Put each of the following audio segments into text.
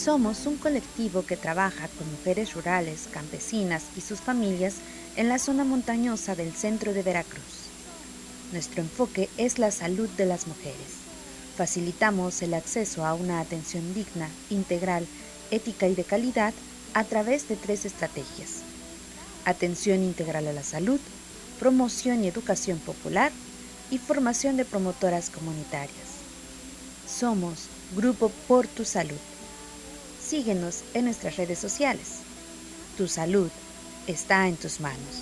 Somos un colectivo que trabaja con mujeres rurales, campesinas y sus familias en la zona montañosa del centro de Veracruz. Nuestro enfoque es la salud de las mujeres. Facilitamos el acceso a una atención digna, integral, ética y de calidad a través de 3 estrategias: atención integral a la salud, promoción y educación popular y formación de promotoras comunitarias. Somos Grupo Por Tu Salud. Síguenos en nuestras redes sociales. Tu salud está en tus manos.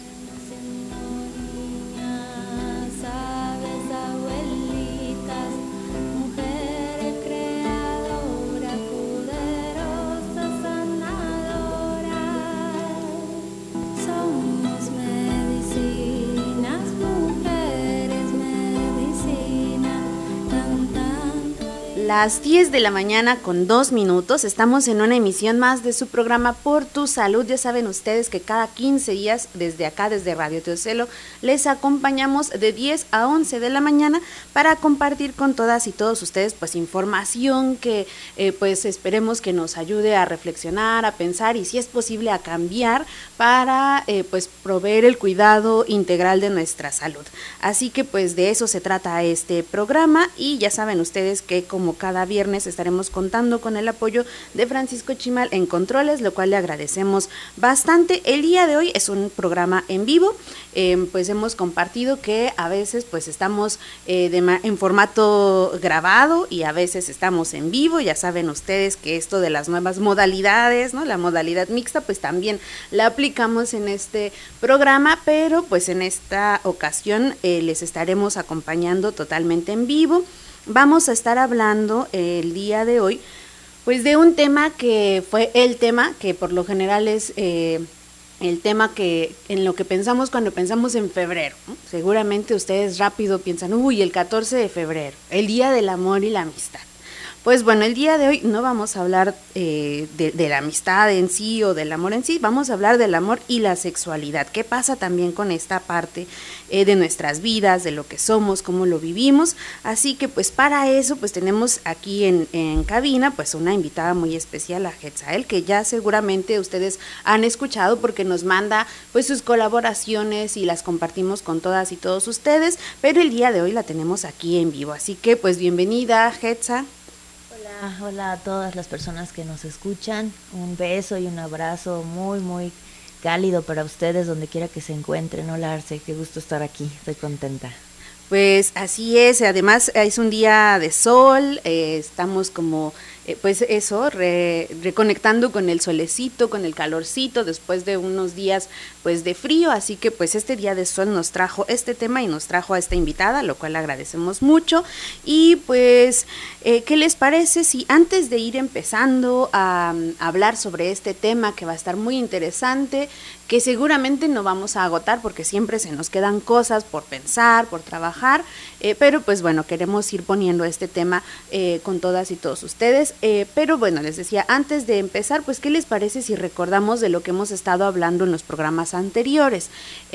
Las 10 de la mañana con 2 minutos, estamos en una emisión más de su programa Por Tu Salud. Ya saben ustedes que cada 15 días desde acá, desde Radio Teocelo, les acompañamos de 10 a 11 de la mañana para compartir con todas y todos ustedes pues información que pues esperemos que nos ayude a reflexionar, a pensar y si es posible a cambiar para pues proveer el cuidado integral de nuestra salud. Así que pues de eso se trata este programa y ya saben ustedes que como cada viernes estaremos contando con el apoyo de Francisco Chimal en controles, lo cual le agradecemos bastante. El día de hoy es un programa en vivo, pues hemos compartido que a veces pues estamos en formato grabado y a veces estamos en vivo. Ya saben ustedes que esto de las nuevas modalidades, ¿no? La modalidad mixta pues también la aplicamos en este programa, pero pues en esta ocasión les estaremos acompañando totalmente en vivo. Vamos a estar hablando el día de hoy pues de un tema que fue el tema que por lo general es el tema que en lo que pensamos cuando pensamos en febrero, ¿no? Seguramente ustedes rápido piensan, el 14 de febrero, el Día del Amor y la Amistad. Pues bueno, el día de hoy no vamos a hablar de la amistad en sí o del amor en sí, vamos a hablar del amor y la sexualidad. ¿Qué pasa también con esta parte de nuestras vidas, de lo que somos, cómo lo vivimos? Así que pues para eso pues tenemos aquí en cabina pues una invitada muy especial, a Hetzael, que ya seguramente ustedes han escuchado porque nos manda pues sus colaboraciones y las compartimos con todas y todos ustedes, pero el día de hoy la tenemos aquí en vivo. Así que pues bienvenida, Hetza. Hola a todas las personas que nos escuchan, un beso y un abrazo muy muy cálido para ustedes donde quiera que se encuentren. Hola Arce, qué gusto estar aquí, estoy contenta. Pues así es, además es un día de sol, estamos como pues eso, reconectando con el solecito, con el calorcito después de unos días pues de frío, así que pues este día de sol nos trajo este tema y nos trajo a esta invitada, lo cual agradecemos mucho. Y pues ¿qué les parece si antes de ir empezando a hablar sobre este tema que va a estar muy interesante, que seguramente no vamos a agotar porque siempre se nos quedan cosas por pensar, por trabajar, pero pues bueno, queremos ir poniendo este tema con todas y todos ustedes, pero bueno, les decía, antes de empezar, pues ¿qué les parece si recordamos de lo que hemos estado hablando en los programas anteriores?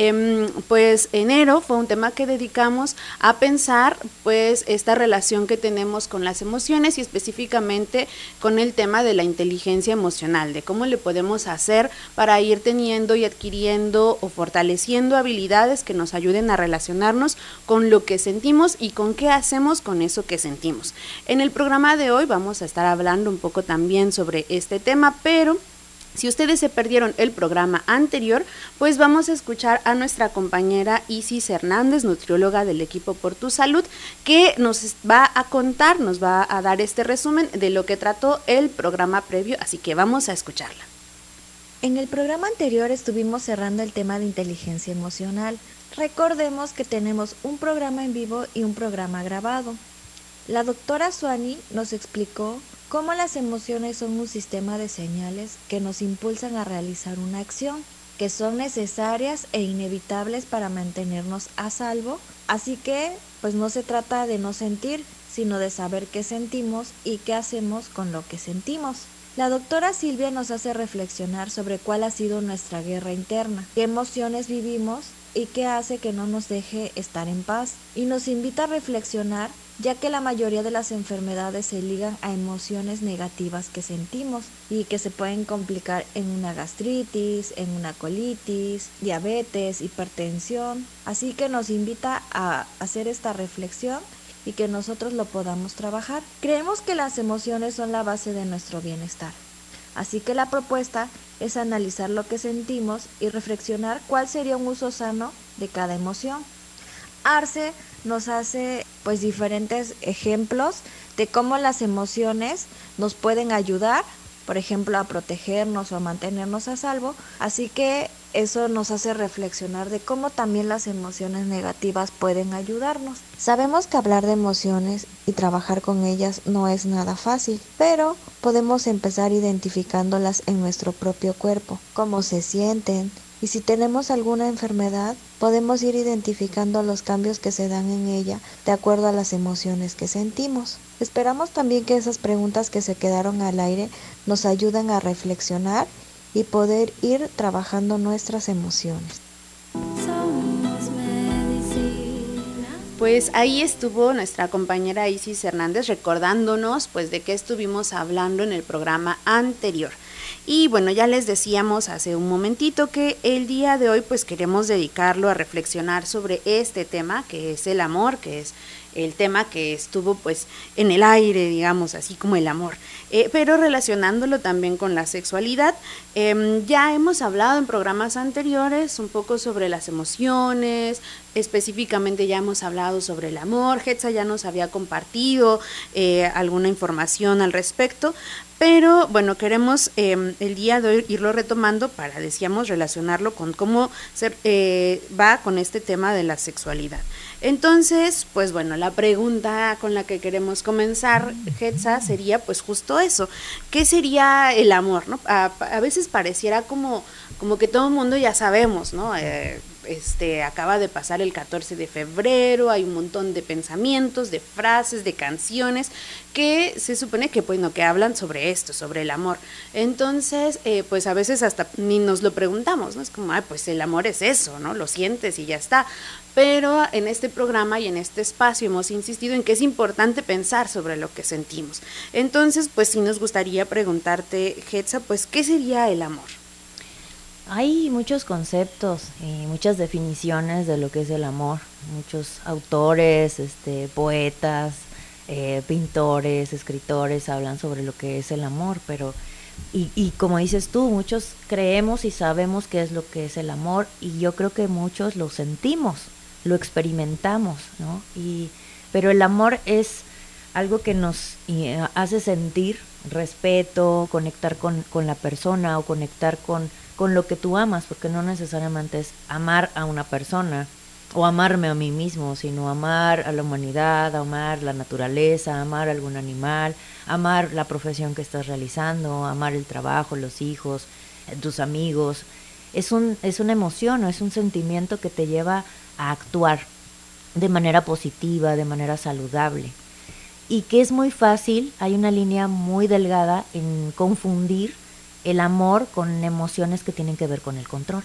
Pues enero fue un tema que dedicamos a pensar pues esta relación que tenemos con las emociones y específicamente con el tema de la inteligencia emocional, de cómo le podemos hacer para ir teniendo y adquiriendo o fortaleciendo habilidades que nos ayuden a relacionarnos con lo que sentimos y con qué hacemos con eso que sentimos. En el programa de hoy vamos a estar hablando un poco también sobre este tema, pero si ustedes se perdieron el programa anterior, pues vamos a escuchar a nuestra compañera Isis Hernández, nutrióloga del equipo Por Tu Salud, que nos va a contar, nos va a dar este resumen de lo que trató el programa previo, así que vamos a escucharla. En el programa anterior estuvimos cerrando el tema de inteligencia emocional. Recordemos que tenemos un programa en vivo y un programa grabado. La doctora Suani nos explicó cómo las emociones son un sistema de señales que nos impulsan a realizar una acción, que son necesarias e inevitables para mantenernos a salvo, así que pues no se trata de no sentir, sino de saber qué sentimos y qué hacemos con lo que sentimos. La doctora Silvia nos hace reflexionar sobre cuál ha sido nuestra guerra interna, qué emociones vivimos y qué hace que no nos deje estar en paz, y nos invita a reflexionar ya que la mayoría de las enfermedades se ligan a emociones negativas que sentimos y que se pueden complicar en una gastritis, en una colitis, diabetes, hipertensión. Así que nos invita a hacer esta reflexión y que nosotros lo podamos trabajar. Creemos que las emociones son la base de nuestro bienestar. Así que la propuesta es analizar lo que sentimos y reflexionar cuál sería un uso sano de cada emoción. Arce nos hace pues diferentes ejemplos de cómo las emociones nos pueden ayudar, por ejemplo, a protegernos o a mantenernos a salvo, así que eso nos hace reflexionar de cómo también las emociones negativas pueden ayudarnos. Sabemos que hablar de emociones y trabajar con ellas no es nada fácil, pero podemos empezar identificándolas en nuestro propio cuerpo, cómo se sienten, y si tenemos alguna enfermedad, podemos ir identificando los cambios que se dan en ella de acuerdo a las emociones que sentimos. Esperamos también que esas preguntas que se quedaron al aire nos ayuden a reflexionar y poder ir trabajando nuestras emociones. Pues ahí estuvo nuestra compañera Isis Hernández recordándonos pues de qué estuvimos hablando en el programa anterior. Y bueno, ya les decíamos hace un momentito que el día de hoy pues queremos dedicarlo a reflexionar sobre este tema que es el amor, que es el tema que estuvo pues en el aire, digamos, así como el amor, pero relacionándolo también con la sexualidad. Ya hemos hablado en programas anteriores un poco sobre las emociones, específicamente ya hemos hablado sobre el amor. Hetza ya nos había compartido alguna información al respecto, pero bueno, queremos el día de hoy irlo retomando para, decíamos, relacionarlo con cómo va con este tema de la sexualidad. Entonces, pues bueno, la pregunta con la que queremos comenzar, Hetza, sería pues justo eso. ¿Qué sería el amor, no? A veces pareciera como que todo el mundo ya sabemos, ¿no? Acaba de pasar el 14 de febrero, hay un montón de pensamientos, de frases, de canciones que se supone que, bueno, que hablan sobre esto, sobre el amor. Entonces, pues a veces hasta ni nos lo preguntamos, ¿no? Es como, pues el amor es eso, ¿no? Lo sientes y ya está. Pero en este programa y en este espacio hemos insistido en que es importante pensar sobre lo que sentimos. Entonces, pues sí nos gustaría preguntarte, Hetza, pues, ¿qué sería el amor? Hay muchos conceptos y muchas definiciones de lo que es el amor. Muchos autores, poetas, pintores, escritores hablan sobre lo que es el amor, pero y como dices tú, muchos creemos y sabemos qué es lo que es el amor, y yo creo que muchos lo sentimos, lo experimentamos, ¿no? Pero el amor es algo que nos hace sentir respeto, conectar con la persona o conectar con lo que tú amas, porque no necesariamente es amar a una persona o amarme a mí mismo, sino amar a la humanidad, amar la naturaleza, amar a algún animal, amar la profesión que estás realizando, amar el trabajo, los hijos, tus amigos. Es una emoción, es un sentimiento que te lleva a actuar de manera positiva, de manera saludable. Y que es muy fácil, hay una línea muy delgada en confundir el amor con emociones que tienen que ver con el control.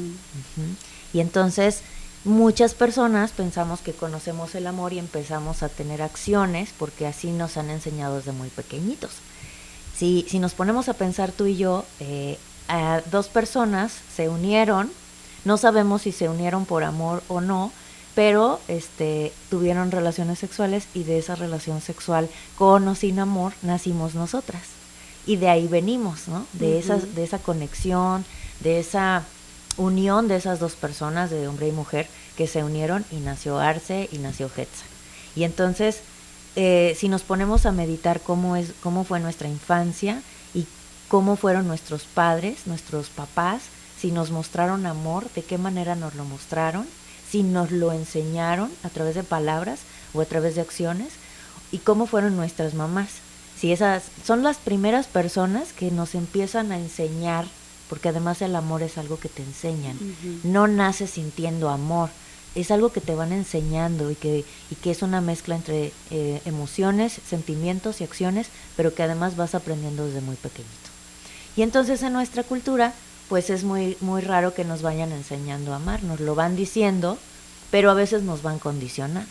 Y entonces muchas personas pensamos que conocemos el amor y empezamos a tener acciones porque así nos han enseñado desde muy pequeñitos. Si nos ponemos a pensar tú y yo, a dos personas se unieron, no sabemos si se unieron por amor o no, pero tuvieron relaciones sexuales, y de esa relación sexual, con o sin amor, nacimos nosotras. Y de ahí venimos, ¿no? De esa conexión, de esa unión de esas dos personas, de hombre y mujer, que se unieron, y nació Arce y nació Hetza. Y entonces, si nos ponemos a meditar cómo fue nuestra infancia y cómo fueron nuestros padres, nuestros papás, si nos mostraron amor, de qué manera nos lo mostraron, si nos lo enseñaron a través de palabras o a través de acciones, y cómo fueron nuestras mamás. Si esas son las primeras personas que nos empiezan a enseñar, porque además el amor es algo que te enseñan. No naces sintiendo amor, es algo que te van enseñando, y que es una mezcla entre emociones, sentimientos y acciones, pero que además vas aprendiendo desde muy pequeñito. Y entonces en nuestra cultura, pues es muy, muy raro que nos vayan enseñando a amar, nos lo van diciendo, pero a veces nos van condicionando.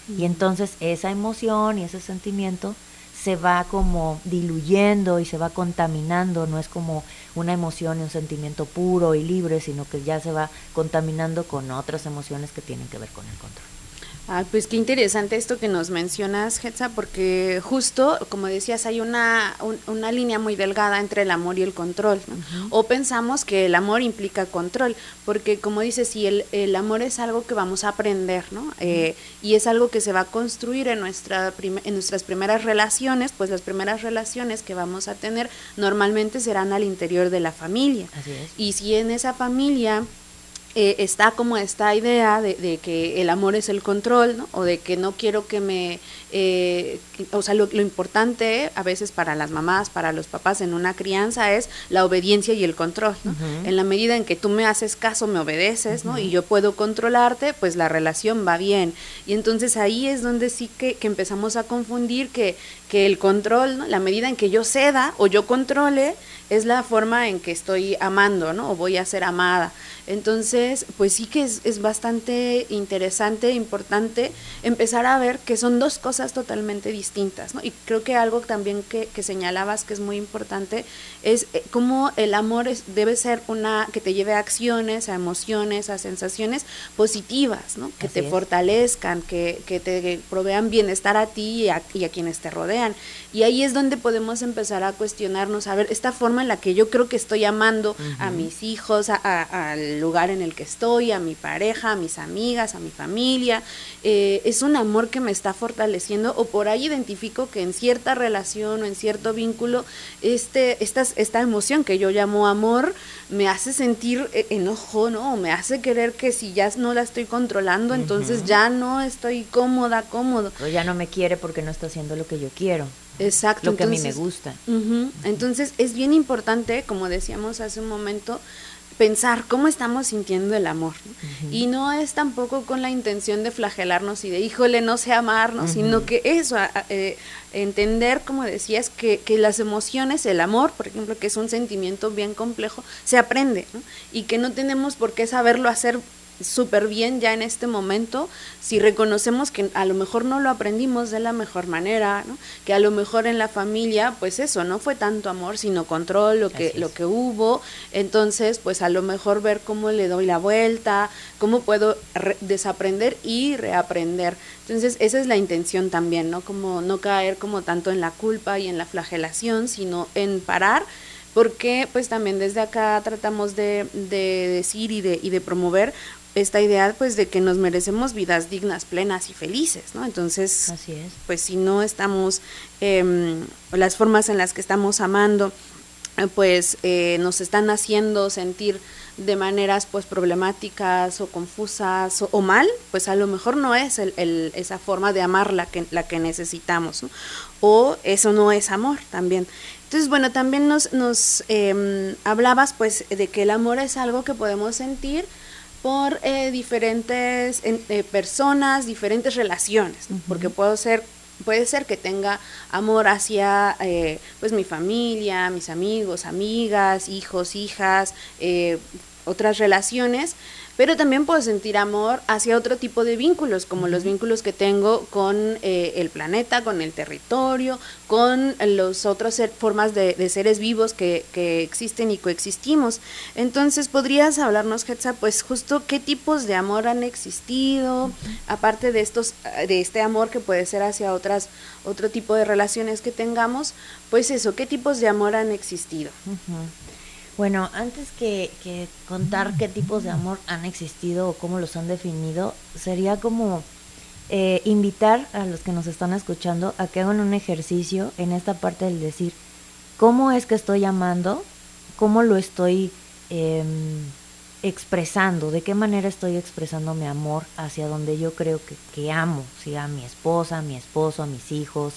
Y entonces esa emoción y ese sentimiento se va como diluyendo y se va contaminando, no es como una emoción y un sentimiento puro y libre, sino que ya se va contaminando con otras emociones que tienen que ver con el control. Pues qué interesante esto que nos mencionas, Hetza, porque justo, como decías, hay una línea muy delgada entre el amor y el control, ¿no? O pensamos que el amor implica control, porque como dices, si el amor es algo que vamos a aprender, ¿no? Y es algo que se va a construir en nuestras primeras relaciones, pues las primeras relaciones que vamos a tener normalmente serán al interior de la familia. Así es. Y si en esa familia está como esta idea de que el amor es el control, ¿no? O de que no quiero que me... o sea, lo importante a veces para las mamás, para los papás en una crianza es la obediencia y el control, ¿no? En la medida en que tú me haces caso, me obedeces, ¿no? Y yo puedo controlarte, pues la relación va bien. Y entonces ahí es donde sí que empezamos a confundir que el control, ¿no? La medida en que yo ceda o yo controle es la forma en que estoy amando, ¿no? O voy a ser amada. Entonces, pues sí que es bastante interesante, importante empezar a ver que son dos cosas totalmente distintas, ¿no? Y creo que algo también que señalabas que es muy importante es cómo el amor debe ser que te lleve a acciones, a emociones, a sensaciones positivas, ¿no? Que te fortalezcan, que te provean bienestar a ti y a quienes te rodean. Y ahí es donde podemos empezar a cuestionarnos, a ver, esta forma en la que yo creo que estoy amando a mis hijos, al lugar en el que estoy, a mi pareja, a mis amigas, a mi familia, es un amor que me está fortaleciendo, o por ahí identifico que en cierta relación o en cierto vínculo esta emoción que yo llamo amor me hace sentir enojo, ¿no? O me hace querer que si ya no la estoy controlando, entonces ya no estoy cómodo. O ya no me quiere porque no está haciendo lo que yo quiero. Exacto. Lo que entonces, a mí me gusta. Entonces es bien importante, como decíamos hace un momento, pensar cómo estamos sintiendo el amor, ¿no? Y no es tampoco con la intención de flagelarnos y de híjole, no sé amarnos, sino que eso, entender, como decías, que las emociones, el amor, por ejemplo, que es un sentimiento bien complejo, se aprende, ¿no? Y que no tenemos por qué saberlo hacer súper bien ya en este momento, si reconocemos que a lo mejor no lo aprendimos de la mejor manera, ¿no? Que a lo mejor en la familia, pues eso, no fue tanto amor, sino control, lo que hubo. Entonces, pues a lo mejor ver cómo le doy la vuelta, cómo puedo desaprender y reaprender. Entonces, esa es la intención también, ¿no? Como no caer como tanto en la culpa y en la flagelación, sino en parar, porque pues también desde acá tratamos de decir y de promover esta idea pues de que nos merecemos vidas dignas, plenas y felices, ¿no? Entonces, así es. Pues si no estamos, las formas en las que estamos amando, pues nos están haciendo sentir de maneras pues problemáticas o confusas o mal, pues a lo mejor no es esa forma de amar la que necesitamos, ¿no? O eso no es amor también. Entonces, bueno, también nos hablabas pues de que el amor es algo que podemos sentir por diferentes personas, diferentes relaciones, ¿no? Porque puede ser que tenga amor hacia pues mi familia, mis amigos, amigas, hijos, hijas, otras relaciones, pero también puedo sentir amor hacia otro tipo de vínculos, como los vínculos que tengo con el planeta, con el territorio, con las otras formas de seres vivos que existen y coexistimos. Entonces, ¿podrías hablarnos, Hetza, pues justo qué tipos de amor han existido, aparte de este amor que puede ser hacia otro tipo de relaciones que tengamos? Pues eso, ¿qué tipos de amor han existido? Bueno, antes que contar qué tipos de amor han existido o cómo los han definido, sería como invitar a los que nos están escuchando a que hagan un ejercicio en esta parte del decir, ¿cómo es que estoy amando? ¿Cómo lo estoy expresando? ¿De qué manera estoy expresando mi amor hacia donde yo creo que amo? ¿Sí? A mi esposa, a mi esposo, a mis hijos.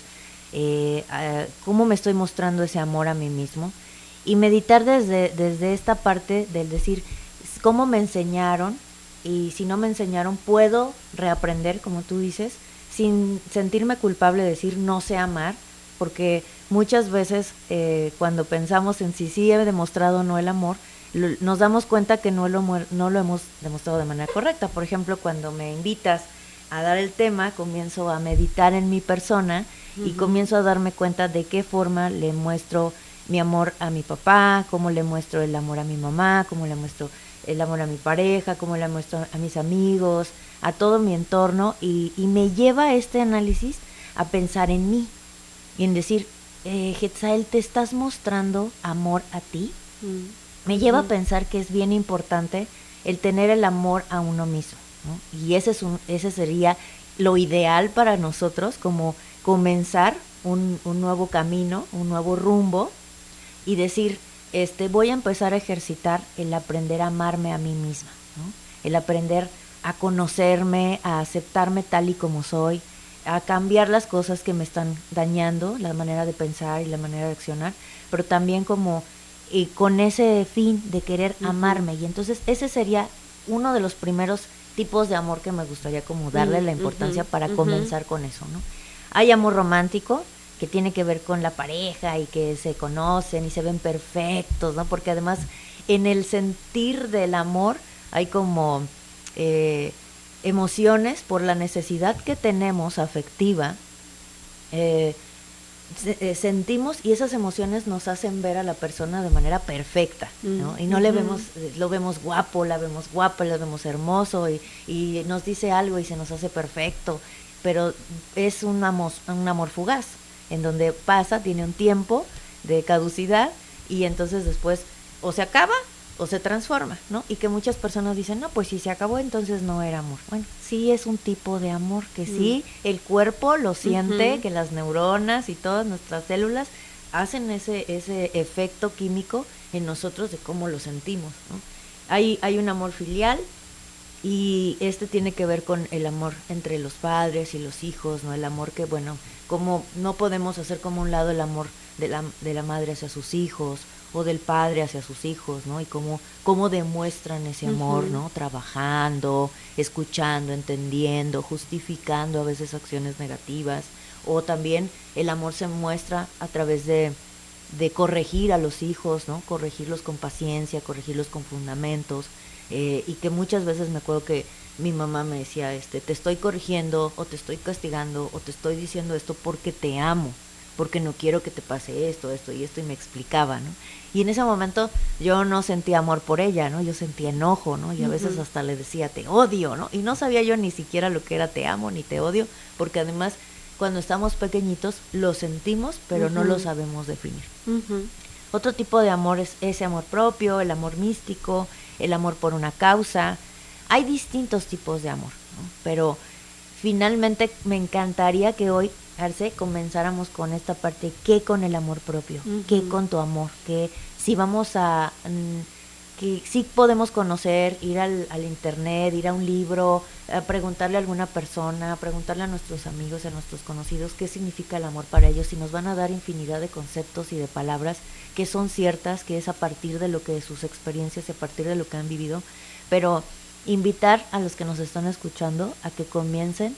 ¿Cómo me estoy mostrando ese amor a mí mismo? Y meditar desde esta parte del decir cómo me enseñaron, y si no me enseñaron puedo reaprender, como tú dices, sin sentirme culpable de decir no sé amar, porque muchas veces cuando pensamos en si sí he demostrado o no el amor, nos damos cuenta que no lo hemos demostrado de manera correcta. Por ejemplo, cuando me invitas a dar el tema, comienzo a meditar en mi persona y comienzo a darme cuenta de qué forma le muestro mi amor a mi papá, cómo le muestro el amor a mi mamá, cómo le muestro el amor a mi pareja, cómo le muestro a mis amigos, a todo mi entorno, y me lleva este análisis a pensar en mí y en decir, Jetzael, ¿te estás mostrando amor a ti? Me lleva a pensar que es bien importante el tener el amor a uno mismo, ¿no? Y ese sería lo ideal para nosotros, como comenzar un nuevo camino, un nuevo rumbo, y decir, voy a empezar a ejercitar el aprender a amarme a mí misma, ¿no? El aprender a conocerme, a aceptarme tal y como soy, a cambiar las cosas que me están dañando, la manera de pensar y la manera de accionar, pero también como con ese fin de querer amarme. Y entonces ese sería uno de los primeros tipos de amor que me gustaría como darle la importancia para comenzar con eso, ¿no? Hay amor romántico, que tiene que ver con la pareja y que se conocen y se ven perfectos, ¿no? Porque además en el sentir del amor hay como emociones por la necesidad que tenemos afectiva, sentimos, y esas emociones nos hacen ver a la persona de manera perfecta, ¿no? Y no le vemos, lo vemos guapo, la vemos guapa, la vemos hermoso y nos dice algo y se nos hace perfecto, pero es un amor fugaz, en donde pasa, tiene un tiempo de caducidad y entonces después o se acaba o se transforma, ¿no? Y que muchas personas dicen, no, pues si se acabó entonces no era amor. Bueno, sí es un tipo de amor que sí, el cuerpo lo siente, que las neuronas y todas nuestras células hacen ese efecto químico en nosotros de cómo lo sentimos, ¿no? Hay un amor filial y tiene que ver con el amor entre los padres y los hijos, ¿no? El amor que, bueno, como no podemos hacer como un lado el amor de la madre hacia sus hijos o del padre hacia sus hijos, ¿no? Y cómo demuestran ese amor, ¿no? Trabajando, escuchando, entendiendo, justificando a veces acciones negativas, o también el amor se muestra a través de corregir a los hijos, ¿no? Corregirlos con paciencia, corregirlos con fundamentos, y que muchas veces me acuerdo que mi mamá me decía, te estoy corrigiendo, o te estoy castigando, o te estoy diciendo esto porque te amo, porque no quiero que te pase esto y esto, y me explicaba, ¿no? Y en ese momento yo no sentía amor por ella, ¿no? Yo sentía enojo, ¿no? Y a veces hasta le decía, te odio, ¿no? Y no sabía yo ni siquiera lo que era te amo ni te odio, porque además cuando estamos pequeñitos lo sentimos, pero no lo sabemos definir. Otro tipo de amor es ese amor propio, el amor místico, el amor por una causa. Hay distintos tipos de amor, ¿no? Pero finalmente me encantaría que hoy, Arce, comenzáramos con esta parte, ¿qué con el amor propio? ¿Qué con tu amor? Que si vamos a, que sí podemos conocer, ir al internet, ir a un libro, a preguntarle a alguna persona, a preguntarle a nuestros amigos, a nuestros conocidos, qué significa el amor para ellos, y nos van a dar infinidad de conceptos y de palabras que son ciertas, que es a partir de lo que de sus experiencias y a partir de lo que han vivido, pero invitar a los que nos están escuchando a que comiencen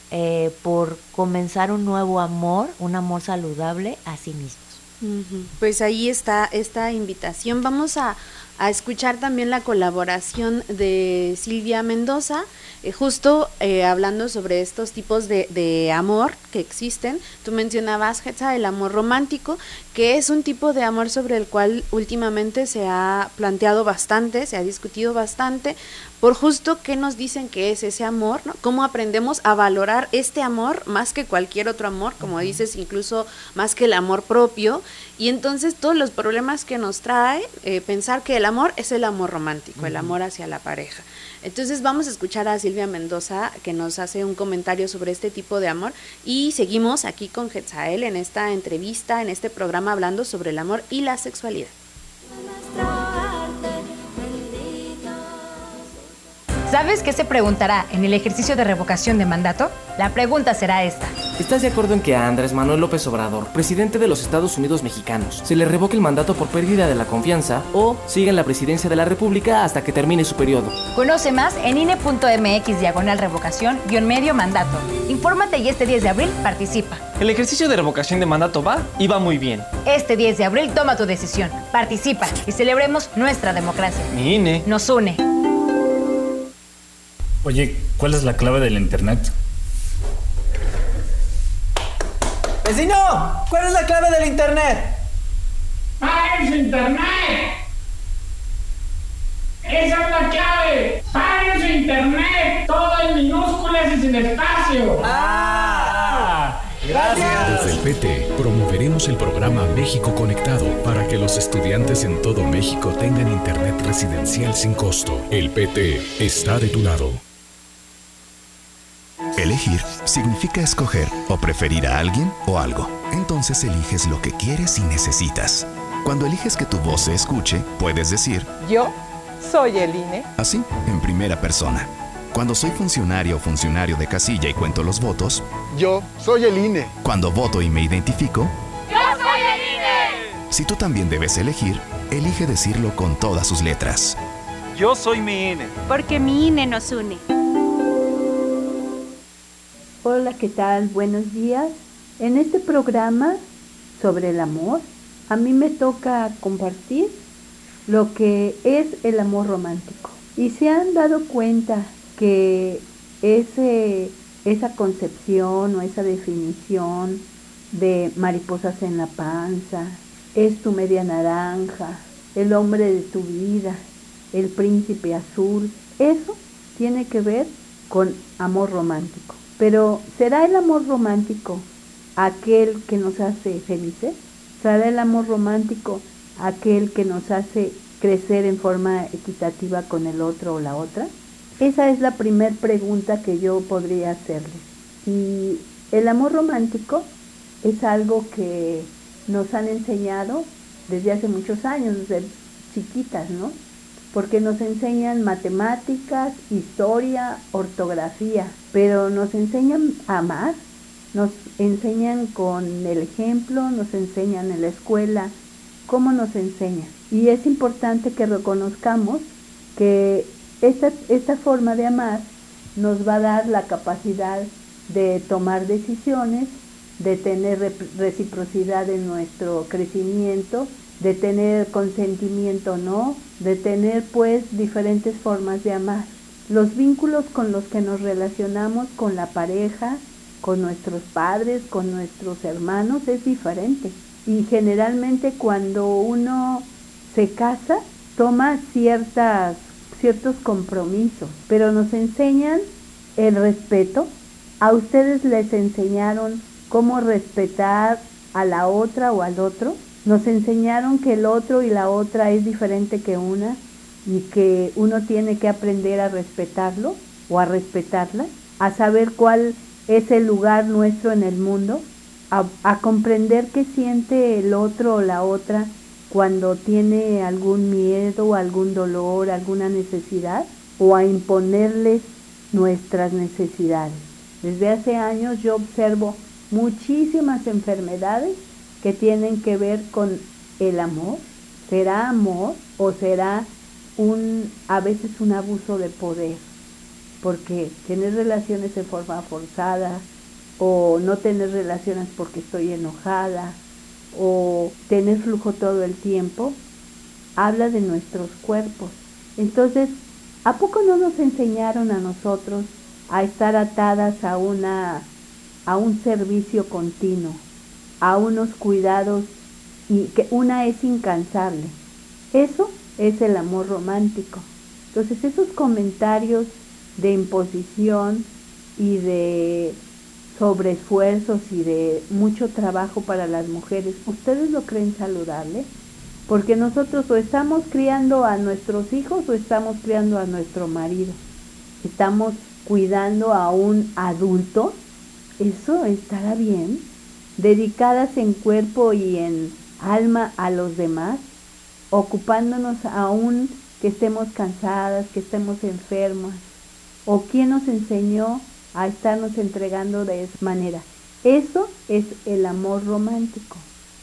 por comenzar un nuevo amor, un amor saludable a sí mismos. Pues ahí está esta invitación. Vamos a escuchar también la colaboración de Silvia Mendoza, justo hablando sobre estos tipos de amor que existen. Tú mencionabas, Hetza, el amor romántico, que es un tipo de amor sobre el cual últimamente se ha planteado bastante, se ha discutido bastante, por justo qué nos dicen que es ese amor, ¿no? Cómo aprendemos a valorar este amor más que cualquier otro amor, como dices, incluso más que el amor propio, y entonces todos los problemas que nos trae pensar que el amor es el amor romántico, el amor hacia la pareja. Entonces vamos a escuchar a Silvia Mendoza, que nos hace un comentario sobre este tipo de amor, y seguimos aquí con Jetzael en esta entrevista, en este programa, hablando sobre el amor y la sexualidad. ¿Sabes qué se preguntará en el ejercicio de revocación de mandato? La pregunta será esta. ¿Estás de acuerdo en que a Andrés Manuel López Obrador, presidente de los Estados Unidos mexicanos, se le revoque el mandato por pérdida de la confianza, o siga en la presidencia de la República hasta que termine su periodo? Conoce más en INE.mx/revocación-medio mandato. Infórmate y este 10 de abril participa. El ejercicio de revocación de mandato va y va muy bien. Este 10 de abril toma tu decisión, participa y celebremos nuestra democracia. Mi INE nos une. Oye, ¿cuál es la clave del internet? ¡Vecino! ¿Cuál es la clave del internet? ¡Paguen su internet! ¡Esa es la clave! ¡Paguen su internet! Todo en minúsculas y sin espacio. ¡Gracias! Desde el PT promoveremos el programa México Conectado para que los estudiantes en todo México tengan internet residencial sin costo. El PT está de tu lado. Elegir significa escoger o preferir a alguien o algo. Entonces eliges lo que quieres y necesitas. Cuando eliges que tu voz se escuche, puedes decir: yo soy el INE. Así, en primera persona. Cuando soy funcionario o funcionario de casilla y cuento los votos, yo soy el INE. Cuando voto y me identifico, yo soy el INE. Si tú también debes elegir, elige decirlo con todas sus letras. Yo soy mi INE. Porque mi INE nos une. Hola, ¿qué tal? Buenos días. En este programa sobre el amor, a mí me toca compartir lo que es el amor romántico. Y se han dado cuenta que esa concepción o esa definición de mariposas en la panza, es tu media naranja, el hombre de tu vida, el príncipe azul, eso tiene que ver con amor romántico. Pero ¿será el amor romántico aquel que nos hace felices? ¿Será el amor romántico aquel que nos hace crecer en forma equitativa con el otro o la otra? Esa es la primera pregunta que yo podría hacerles. Y el amor romántico es algo que nos han enseñado desde hace muchos años, desde chiquitas, ¿no? Porque nos enseñan matemáticas, historia, ortografía, pero nos enseñan a amar, nos enseñan con el ejemplo, nos enseñan en la escuela, cómo nos enseñan. Y es importante que reconozcamos que esta forma de amar nos va a dar la capacidad de tomar decisiones, de tener reciprocidad en nuestro crecimiento, de tener consentimiento o no, de tener pues diferentes formas de amar. Los vínculos con los que nos relacionamos con la pareja, con nuestros padres, con nuestros hermanos es diferente. Y generalmente cuando uno se casa, toma ciertos compromisos, pero nos enseñan el respeto. ¿A ustedes les enseñaron cómo respetar a la otra o al otro? Nos enseñaron que el otro y la otra es diferente que una y que uno tiene que aprender a respetarlo o a respetarla, a saber cuál es el lugar nuestro en el mundo, a comprender qué siente el otro o la otra cuando tiene algún miedo, algún dolor, alguna necesidad, o a imponerles nuestras necesidades. Desde hace años yo observo muchísimas enfermedades que tienen que ver con el amor. ¿Será amor o será a veces un abuso de poder? Porque tener relaciones de forma forzada, o no tener relaciones porque estoy enojada, o tener flujo todo el tiempo, habla de nuestros cuerpos. Entonces, ¿a poco no nos enseñaron a nosotros a estar atadas a un servicio continuo, a unos cuidados, y que una es incansable? Eso es el amor romántico. Entonces, esos comentarios de imposición y de sobreesfuerzos y de mucho trabajo para las mujeres, ¿ustedes lo creen saludable? Porque nosotros o estamos criando a nuestros hijos o estamos criando a nuestro marido. Estamos cuidando a un adulto. ¿Eso estará bien? Dedicadas en cuerpo y en alma a los demás, ocupándonos aún que estemos cansadas, que estemos enfermas. ¿O quién nos enseñó a estarnos entregando de esa manera? Eso es el amor romántico.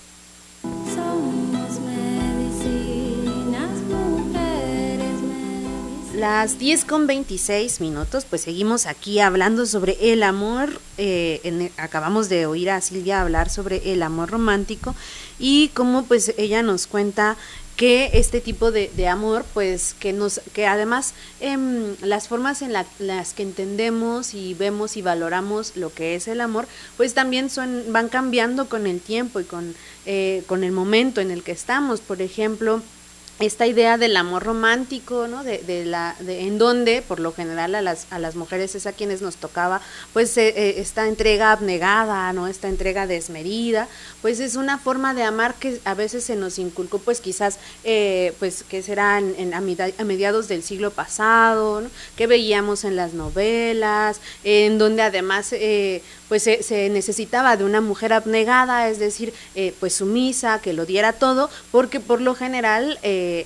Somos medicinas, mujeres medicinas. Las 10:26, pues seguimos aquí hablando sobre el amor. Acabamos de oír a Silvia hablar sobre el amor romántico y cómo pues ella nos cuenta que este tipo de amor, pues que además las formas en las que entendemos y vemos y valoramos lo que es el amor, pues también van cambiando con el tiempo y con el momento en el que estamos. Por ejemplo, esta idea del amor romántico, ¿no? En donde por lo general a las mujeres es a quienes nos tocaba pues esta entrega abnegada, ¿no? Esta entrega desmedida, pues es una forma de amar que a veces se nos inculcó, pues quizás pues que será a mediados del siglo pasado, ¿no? Que veíamos en las novelas, en donde además pues se necesitaba de una mujer abnegada, es decir, pues sumisa, que lo diera todo, porque por lo general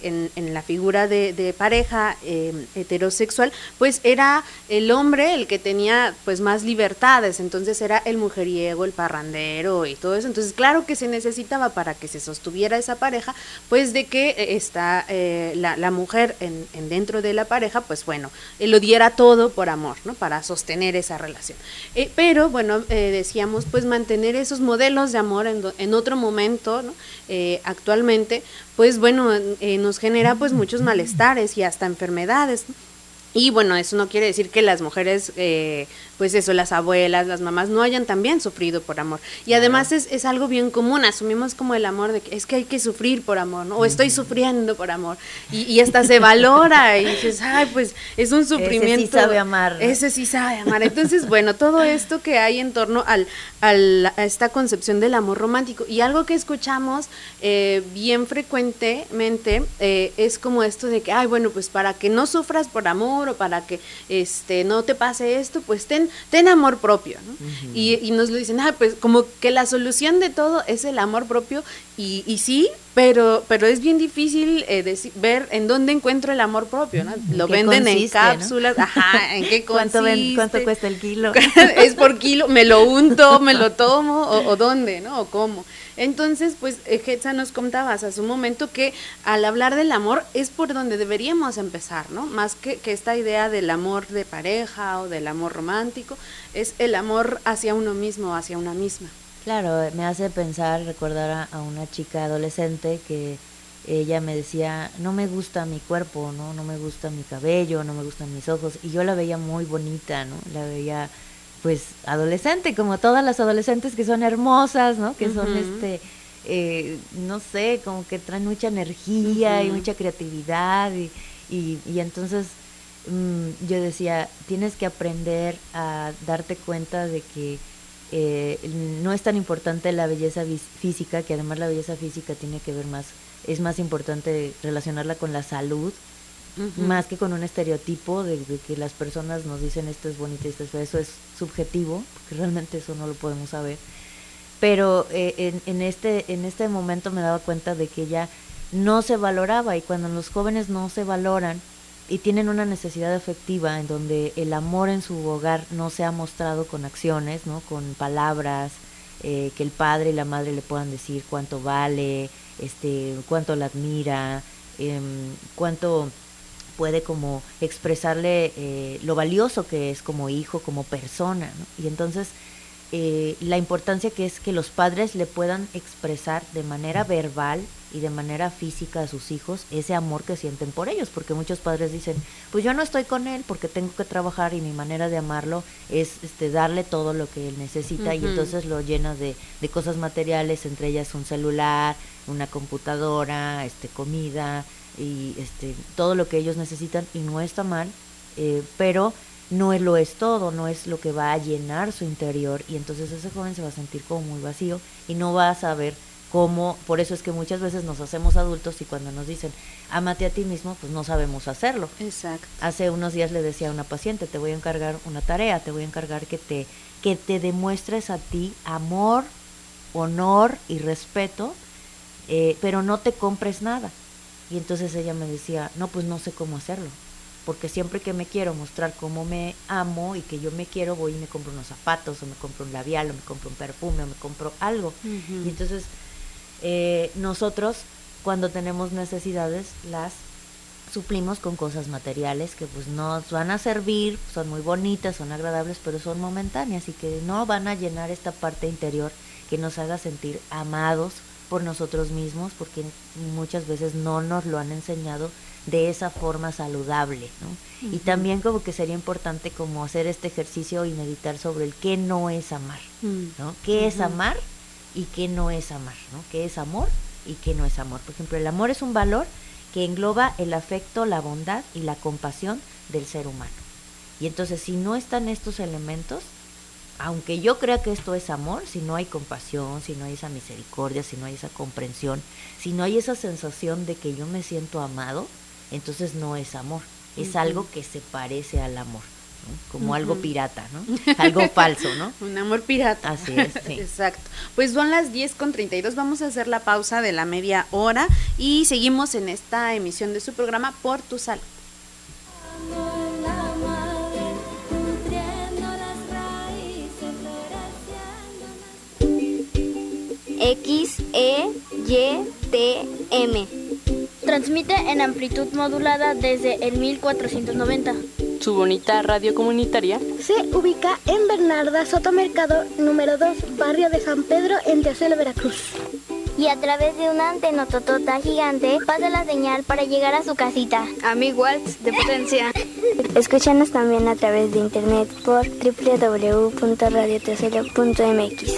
en la figura de pareja heterosexual, pues era el hombre el que tenía pues más libertades, entonces era el mujeriego, el parrandero y todo eso. Entonces claro que se necesitaba, para que se sostuviera esa pareja, pues de que está la mujer en dentro de la pareja, pues bueno, lo diera todo por amor, ¿no? Para sostener esa relación. Pero bueno, decíamos, pues mantener esos modelos de amor en otro momento, ¿no? Actualmente, pues bueno, nos genera pues muchos malestares y hasta enfermedades, ¿no? Y bueno, eso no quiere decir que las mujeres, pues eso, las abuelas, las mamás no hayan también sufrido por amor. Y además es algo bien común, asumimos como el amor de que es que hay que sufrir por amor, ¿no? O estoy sufriendo por amor. Y hasta se valora y dices, ay, pues es un sufrimiento. Ese sí sabe amar, ¿no? Ese sí sabe amar. Entonces, bueno, todo esto que hay en torno a esta concepción del amor romántico. Y algo que escuchamos bien frecuentemente es como esto de que, ay, bueno, pues para que no sufras por amor, o para que no te pase esto, pues ten amor propio, ¿no? Uh-huh. Y nos lo dicen, pues como que la solución de todo es el amor propio, y sí, pero es bien difícil ver en dónde encuentro el amor propio, ¿no? Lo venden en cápsulas, ¿no? Ajá, ¿en qué consiste? ¿Cuánto cuesta el kilo? Es por kilo, me lo unto, me lo tomo, o dónde, ¿no? O cómo. Entonces, pues, Hetza, nos contabas hace un momento que al hablar del amor es por donde deberíamos empezar, ¿no? Más que esta idea del amor de pareja o del amor romántico, es el amor hacia uno mismo, hacia una misma. Claro, me hace recordar a una chica adolescente que ella me decía, no me gusta mi cuerpo, no me gusta mi cabello, no me gustan mis ojos, y yo la veía muy bonita, ¿no? La veía pues adolescente, como todas las adolescentes que son hermosas, ¿no? Que son no sé, como que traen mucha energía y mucha creatividad y entonces yo decía, tienes que aprender a darte cuenta de que no es tan importante la belleza física, que además la belleza física tiene que ver es más importante relacionarla con la salud, más que con un estereotipo de que las personas nos dicen esto es bonito y esto es feo. Eso es subjetivo, porque realmente eso no lo podemos saber. Pero en este momento me daba cuenta de que ella no se valoraba, y cuando los jóvenes no se valoran y tienen una necesidad afectiva en donde el amor en su hogar no se ha mostrado con acciones, ¿no? Con palabras, que el padre y la madre le puedan decir cuánto vale, cuánto la admira, cuánto puede como expresarle lo valioso que es como hijo, como persona, ¿no? Y entonces la importancia que es que los padres le puedan expresar de manera verbal y de manera física a sus hijos ese amor que sienten por ellos, porque muchos padres dicen, pues yo no estoy con él porque tengo que trabajar y mi manera de amarlo es darle todo lo que él necesita, y entonces lo llena de cosas materiales, entre ellas un celular, una computadora, comida y todo lo que ellos necesitan, y no está mal, pero no lo es todo, no es lo que va a llenar su interior, y entonces ese joven se va a sentir como muy vacío y no va a saber cómo. Por eso es que muchas veces nos hacemos adultos y cuando nos dicen ámate a ti mismo, pues no sabemos hacerlo. Exacto. Hace unos días le decía a una paciente, te voy a encargar una tarea, te voy a encargar que te demuestres a ti amor, honor y respeto, pero no te compres nada. Y entonces ella me decía, no, pues no sé cómo hacerlo, porque siempre que me quiero mostrar cómo me amo y que yo me quiero, voy y me compro unos zapatos, o me compro un labial, o me compro un perfume, o me compro algo. Y entonces nosotros, cuando tenemos necesidades, las suplimos con cosas materiales que pues nos van a servir, son muy bonitas, son agradables, pero son momentáneas y que no van a llenar esta parte interior que nos haga sentir amados por nosotros mismos, porque muchas veces no nos lo han enseñado de esa forma saludable, ¿no? Y también como que sería importante como hacer este ejercicio y meditar sobre el qué no es amar, ¿no? ¿Qué es amar y qué no es amar, ¿no? ¿Qué es amor y qué no es amor? Por ejemplo, el amor es un valor que engloba el afecto, la bondad y la compasión del ser humano. Y entonces, si no están estos elementos, aunque yo crea que esto es amor, si no hay compasión, si no hay esa misericordia, si no hay esa comprensión, si no hay esa sensación de que yo me siento amado, entonces no es amor, es algo que se parece al amor, ¿no? Como algo pirata, ¿no? Algo falso, ¿no? Un amor pirata. Así es, sí. Exacto. Pues son las 10:32, vamos a hacer la pausa de la media hora y seguimos en esta emisión de su programa Por tu Salud. XEYTM. Transmite en amplitud modulada desde el 1490. Su bonita radio comunitaria se ubica en Bernarda Soto Mercado, número 2, barrio de San Pedro, en Teocelo, Veracruz. Y a través de una antenototota gigante pasa la señal para llegar a su casita. A 1000 watts de potencia. Escúchanos también a través de internet por www.radioteocelo.mx.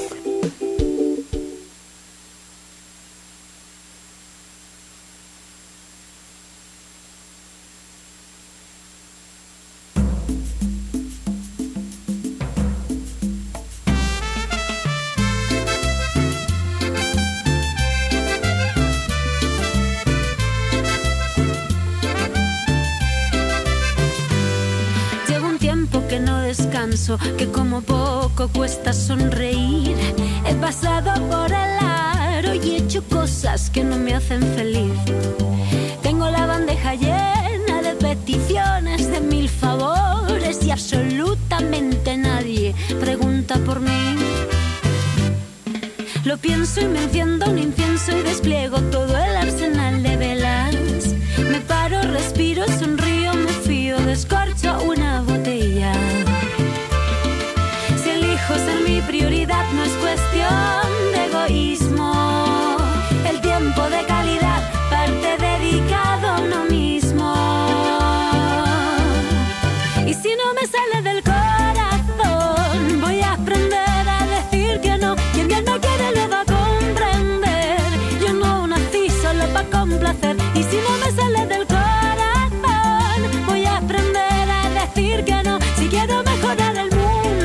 Que como poco cuesta sonreír. He pasado por el aro y he hecho cosas que no me hacen feliz. Tengo la bandeja llena de peticiones, de 1000 favores y absolutamente nadie pregunta por mí. Lo pienso y me enciendo un incienso y despliego todo el arsenal de velas. Me paro, respiro, sonrío, me fío, descorcho una botella. Ser mi prioridad no es cuestión de egoísmo. El tiempo de calidad parte dedicado a uno mismo. Y si no me sale del corazón, voy a aprender a decir que no. Quien bien no quiere lo va a comprender. Yo no nací solo para complacer. Y si no me sale del corazón, voy a aprender a decir que no. Si quiero mejorar el mundo,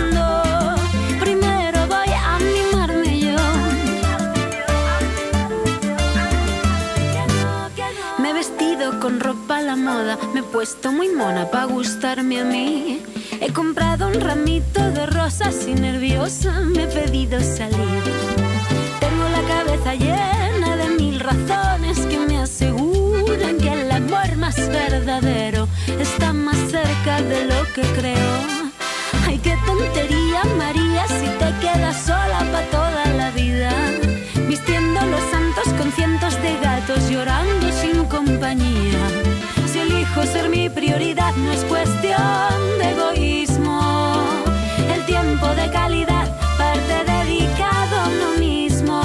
con ropa a la moda, me he puesto muy mona pa' gustarme a mí. He comprado un ramito de rosas y nerviosa me he pedido salir. Tengo la cabeza llena de 1000 razones que me aseguran que el amor más verdadero está más cerca de lo que creo. Ay, qué tontería, María, si te quedas sola pa' toda la vida, vistiendo los santos con cientos de gatos, llorando sin compañía. Si elijo ser mi prioridad no es cuestión de egoísmo. El tiempo de calidad parte dedicado a uno mismo.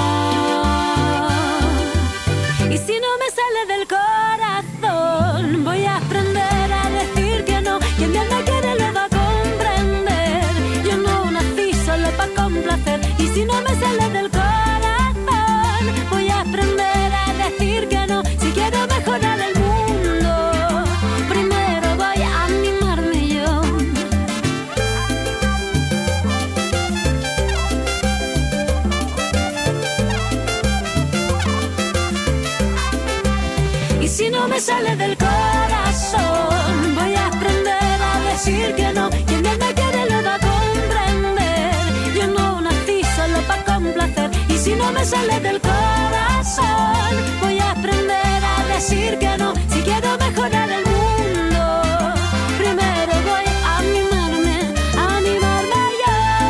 Y si no me sale del corazón, voy a aprender a decir que no. Quien bien me quiere lo va a comprender. Yo no nací solo para complacer. Y si no me sale del corazón, voy a aprender a decir que no. Si quiero mejorar el mundo, primero voy a animarme yo. Y si no me sale del corazón, voy a aprender a decir que no. Quien bien me quiere lo va a comprender. Yo no nací solo para complacer. Y si no me sale del corazón, voy a aprender a decir que no. Si quiero mejorar el mundo, primero voy a animarme yo.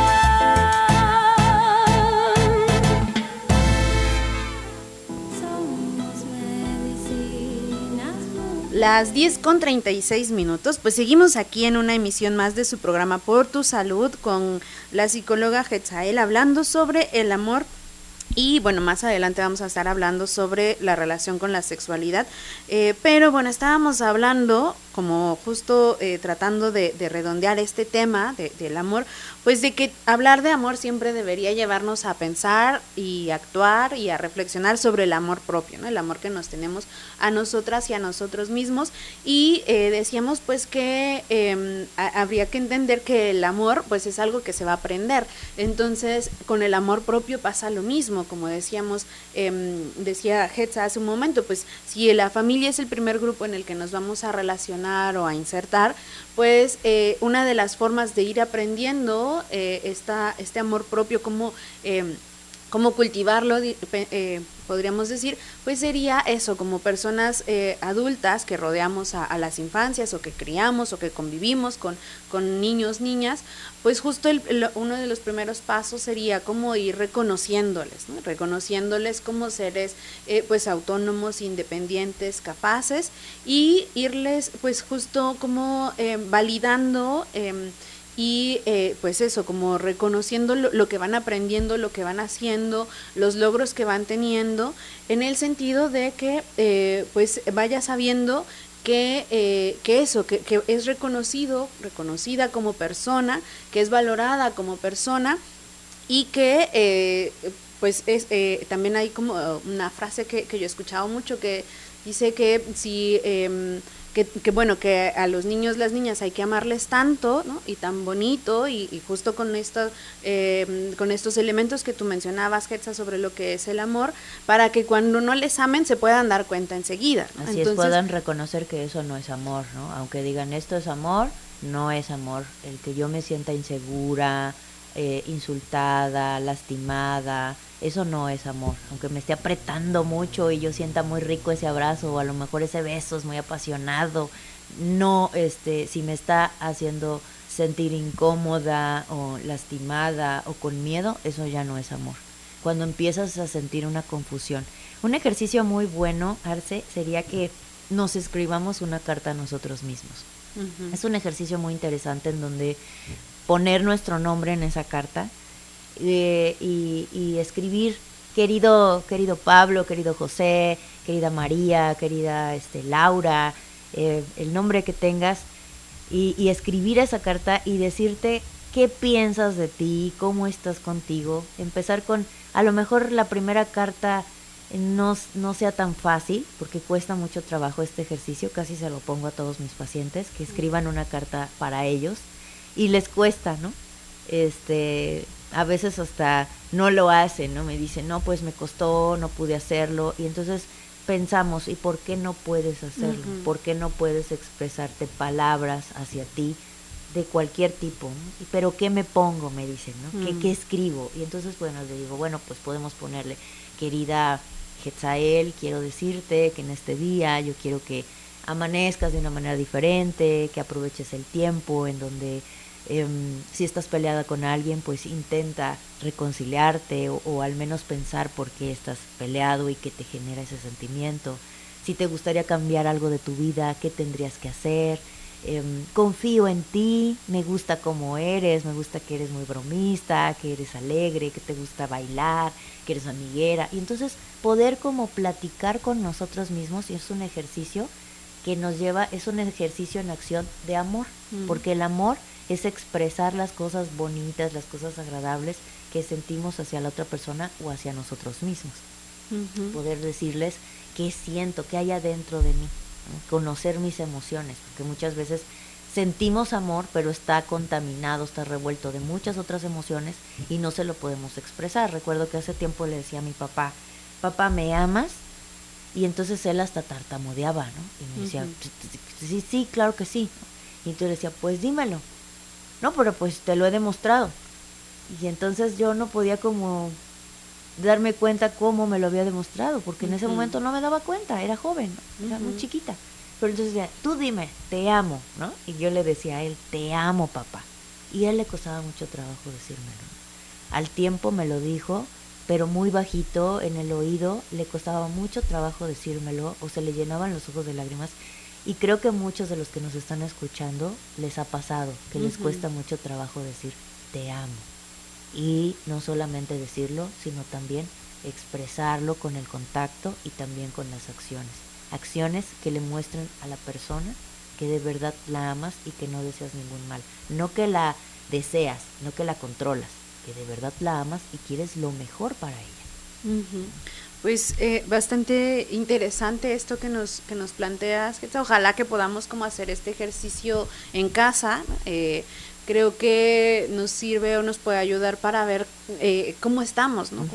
Las 10:36, pues seguimos aquí en una emisión más de su programa Por tu Salud con la psicóloga Hetzael hablando sobre el amor Y bueno, más adelante vamos a estar hablando sobre la relación con la sexualidad, pero bueno, estábamos hablando como justo tratando de redondear este tema del amor, pues de que hablar de amor siempre debería llevarnos a pensar y actuar y a reflexionar sobre el amor propio, ¿no? El amor que nos tenemos a nosotras y a nosotros mismos. Y decíamos pues que habría que entender que el amor pues es algo que se va a aprender. Entonces con el amor propio pasa lo mismo, como decíamos, decía Hetza hace un momento, pues si la familia es el primer grupo en el que nos vamos a relacionar o a insertar, pues una de las formas de ir aprendiendo este amor propio, cómo cultivarlo, podríamos decir, pues sería eso, como personas adultas que rodeamos a las infancias o que criamos o que convivimos con niños, niñas, pues justo uno de los primeros pasos sería como ir reconociéndoles, ¿no? Reconociéndoles como seres pues autónomos, independientes, capaces, y irles pues justo como validando y pues eso, como reconociendo lo que van aprendiendo, lo que van haciendo, los logros que van teniendo, en el sentido de que pues vaya sabiendo que es reconocida como persona, que es valorada como persona, y que pues también hay como una frase que yo he escuchado mucho que dice que si que bueno, que a los niños, las niñas hay que amarles tanto, ¿no? Y tan bonito, y justo con estos elementos que tú mencionabas, Hetza, sobre lo que es el amor, para que cuando no les amen se puedan dar cuenta enseguida, ¿no? Así es, puedan reconocer que eso no es amor, ¿no? Aunque digan esto es amor, no es amor. El que yo me sienta insegura, insultada, lastimada, eso no es amor. Aunque me esté apretando mucho y yo sienta muy rico ese abrazo, o a lo mejor ese beso es muy apasionado, no, si me está haciendo sentir incómoda o lastimada o con miedo, eso ya no es amor. Cuando empiezas a sentir una confusión. Un ejercicio muy bueno, Arce, sería que nos escribamos una carta a nosotros mismos. Uh-huh. Es un ejercicio muy interesante en donde poner nuestro nombre en esa carta y escribir, querido Pablo, querido José, querida María, querida Laura, el nombre que tengas, y escribir esa carta y decirte qué piensas de ti, cómo estás contigo. Empezar con, a lo mejor la primera carta no sea tan fácil, porque cuesta mucho trabajo este ejercicio, casi se lo pongo a todos mis pacientes, que escriban una carta para ellos, y les cuesta, ¿no? A veces hasta no lo hacen, ¿no? Me dicen, no, pues me costó, no pude hacerlo, y entonces pensamos, ¿y por qué no puedes hacerlo? Uh-huh. ¿Por qué no puedes expresarte palabras hacia ti de cualquier tipo, ¿no? Pero ¿qué me pongo? Me dicen, ¿no? Uh-huh. ¿Qué escribo? Y entonces, bueno, le digo, bueno, pues podemos ponerle, querida Hetzael, quiero decirte que en este día yo quiero que amanezcas de una manera diferente, que aproveches el tiempo en donde si estás peleada con alguien, pues intenta reconciliarte o al menos pensar por qué estás peleado y qué te genera ese sentimiento. Si te gustaría cambiar algo de tu vida, ¿qué tendrías que hacer? Confío en ti, me gusta cómo eres, me gusta que eres muy bromista, que eres alegre, que te gusta bailar, que eres amiguera. Y entonces poder como platicar con nosotros mismos, y es un ejercicio que nos lleva, es un ejercicio en acción de amor, porque el amor es expresar las cosas bonitas, las cosas agradables que sentimos hacia la otra persona o hacia nosotros mismos. Uh-huh. Poder decirles qué siento, qué hay adentro de mí, ¿no? Conocer mis emociones, porque muchas veces sentimos amor, pero está contaminado, está revuelto de muchas otras emociones y no se lo podemos expresar. Recuerdo que hace tiempo le decía a mi papá, ¿me amas? Y entonces él hasta tartamudeaba, ¿no? Y me decía, uh-huh. Sí, claro que sí. Y entonces le decía, pues dímelo. No, pero pues te lo he demostrado. Y entonces yo no podía como darme cuenta cómo me lo había demostrado, porque en ese momento no me daba cuenta, era joven, ¿no? Era muy chiquita. Pero entonces decía, tú dime, te amo, ¿no? Y yo le decía a él, te amo, papá. Y a él le costaba mucho trabajo decírmelo. Al tiempo me lo dijo, pero muy bajito en el oído, le costaba mucho trabajo decírmelo, o se le llenaban los ojos de lágrimas. Y creo que muchos de los que nos están escuchando les ha pasado, que les cuesta mucho trabajo decir te amo. Y no solamente decirlo, sino también expresarlo con el contacto y también con las acciones que le muestren a la persona que de verdad la amas y que no deseas ningún mal, no que la deseas, no que la controlas, que de verdad la amas y quieres lo mejor para ella. Pues bastante interesante esto que nos planteas, que ojalá que podamos como hacer este ejercicio en casa. Creo que nos sirve o nos puede ayudar para ver cómo estamos, ¿no?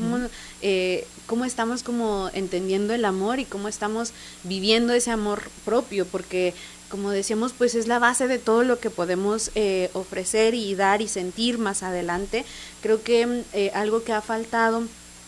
Cómo estamos como entendiendo el amor y cómo estamos viviendo ese amor propio, porque como decíamos, pues es la base de todo lo que podemos ofrecer y dar y sentir más adelante. Creo que algo que ha faltado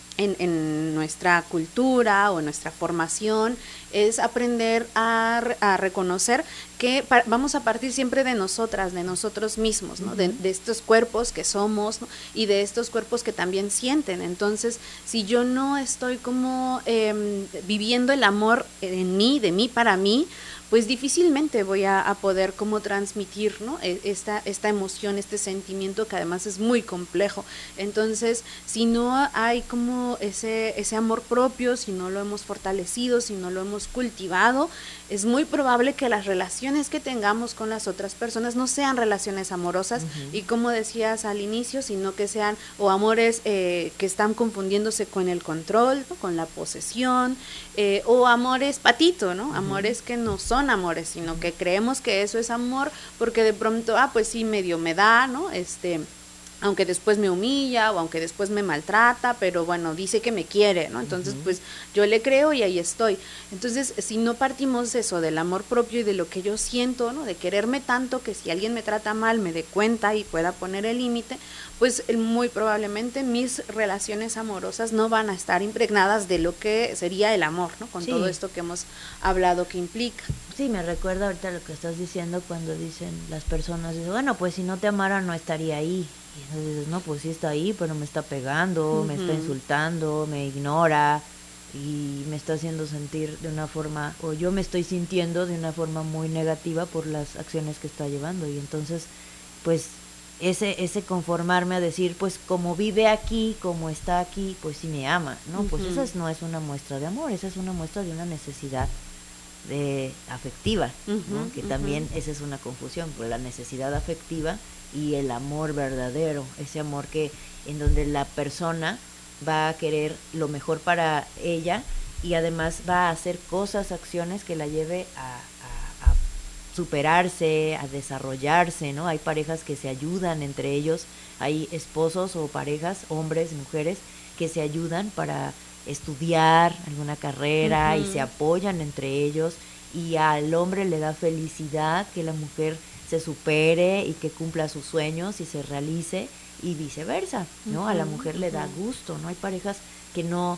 en nuestra cultura o en nuestra formación es aprender a reconocer que vamos a partir siempre de nosotras, de nosotros mismos, ¿no? De estos cuerpos que somos, ¿no? Y de estos cuerpos que también sienten. Entonces, si yo no estoy como viviendo el amor en mí, de mí para mí, pues difícilmente voy a poder como transmitir, ¿no? esta emoción, este sentimiento que además es muy complejo. Entonces, si no hay como ese amor propio, si no lo hemos fortalecido, si no lo hemos cultivado, es muy probable que las relaciones que tengamos con las otras personas no sean relaciones amorosas y como decías al inicio, sino que sean o amores que están confundiéndose con el control, ¿no? Con la posesión, o amores patito, ¿no? Amores que no son amores, sino que creemos que eso es amor porque de pronto, pues sí, medio me da, ¿no? Aunque después me humilla o aunque después me maltrata, pero bueno, dice que me quiere, ¿no? Entonces, pues yo le creo y ahí estoy. Entonces, si no partimos eso del amor propio y de lo que yo siento, ¿no? De quererme tanto que si alguien me trata mal me dé cuenta y pueda poner el límite, pues muy probablemente mis relaciones amorosas no van a estar impregnadas de lo que sería el amor, ¿no? Con todo esto que hemos hablado que implica. Sí, me recuerda ahorita lo que estás diciendo cuando dicen las personas, bueno, pues si no te amara no estaría ahí. Y entonces dices, no, pues sí está ahí, pero me está pegando, me está insultando, me ignora y me está haciendo sentir de una forma, o yo me estoy sintiendo de una forma muy negativa por las acciones que está llevando. Y entonces, pues, ese conformarme a decir, pues, como vive aquí, como está aquí, pues sí me ama, ¿no? Pues esa no es una muestra de amor, esa es una muestra de una necesidad afectiva, ¿no? Que también esa es una confusión, pues la necesidad afectiva y el amor verdadero, ese amor que en donde la persona va a querer lo mejor para ella y además va a hacer acciones que la lleve a superarse, a desarrollarse, ¿no? Hay parejas que se ayudan entre ellos, hay esposos o parejas, hombres, mujeres, que se ayudan para estudiar alguna carrera y se apoyan entre ellos, y al hombre le da felicidad que la mujer se supere y que cumpla sus sueños y se realice, y viceversa, ¿no? A la mujer le da gusto, ¿no? Hay parejas que no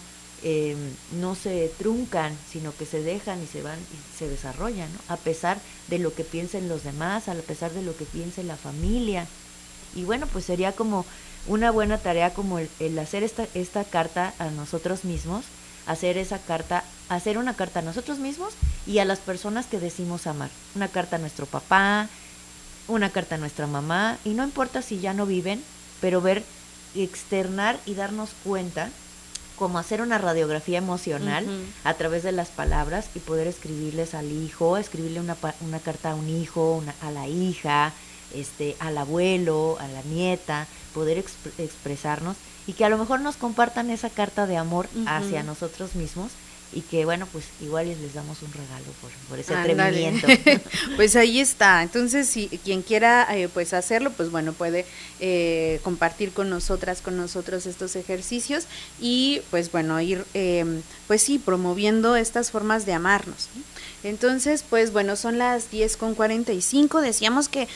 se truncan, sino que se dejan y se van y se desarrollan, ¿no? A pesar de lo que piensen los demás, a pesar de lo que piense la familia. Y bueno, pues sería como una buena tarea como el hacer esta carta a nosotros mismos, hacer una carta a nosotros mismos y a las personas que decimos amar. Una carta a nuestro papá, una carta a nuestra mamá, y no importa si ya no viven, pero externar y darnos cuenta, como hacer una radiografía emocional a través de las palabras y poder escribirles al hijo, escribirle una carta a un hijo, a la hija, al abuelo, a la nieta, poder expresarnos y que a lo mejor nos compartan esa carta de amor hacia nosotros mismos, y que bueno, pues igual les damos un regalo por ese atrevimiento. Pues ahí está. Entonces, si quien quiera pues hacerlo, pues bueno, puede compartir con nosotros estos ejercicios y pues bueno, ir pues sí, promoviendo estas formas de amarnos. Entonces, pues bueno, son las 10:45. Decíamos que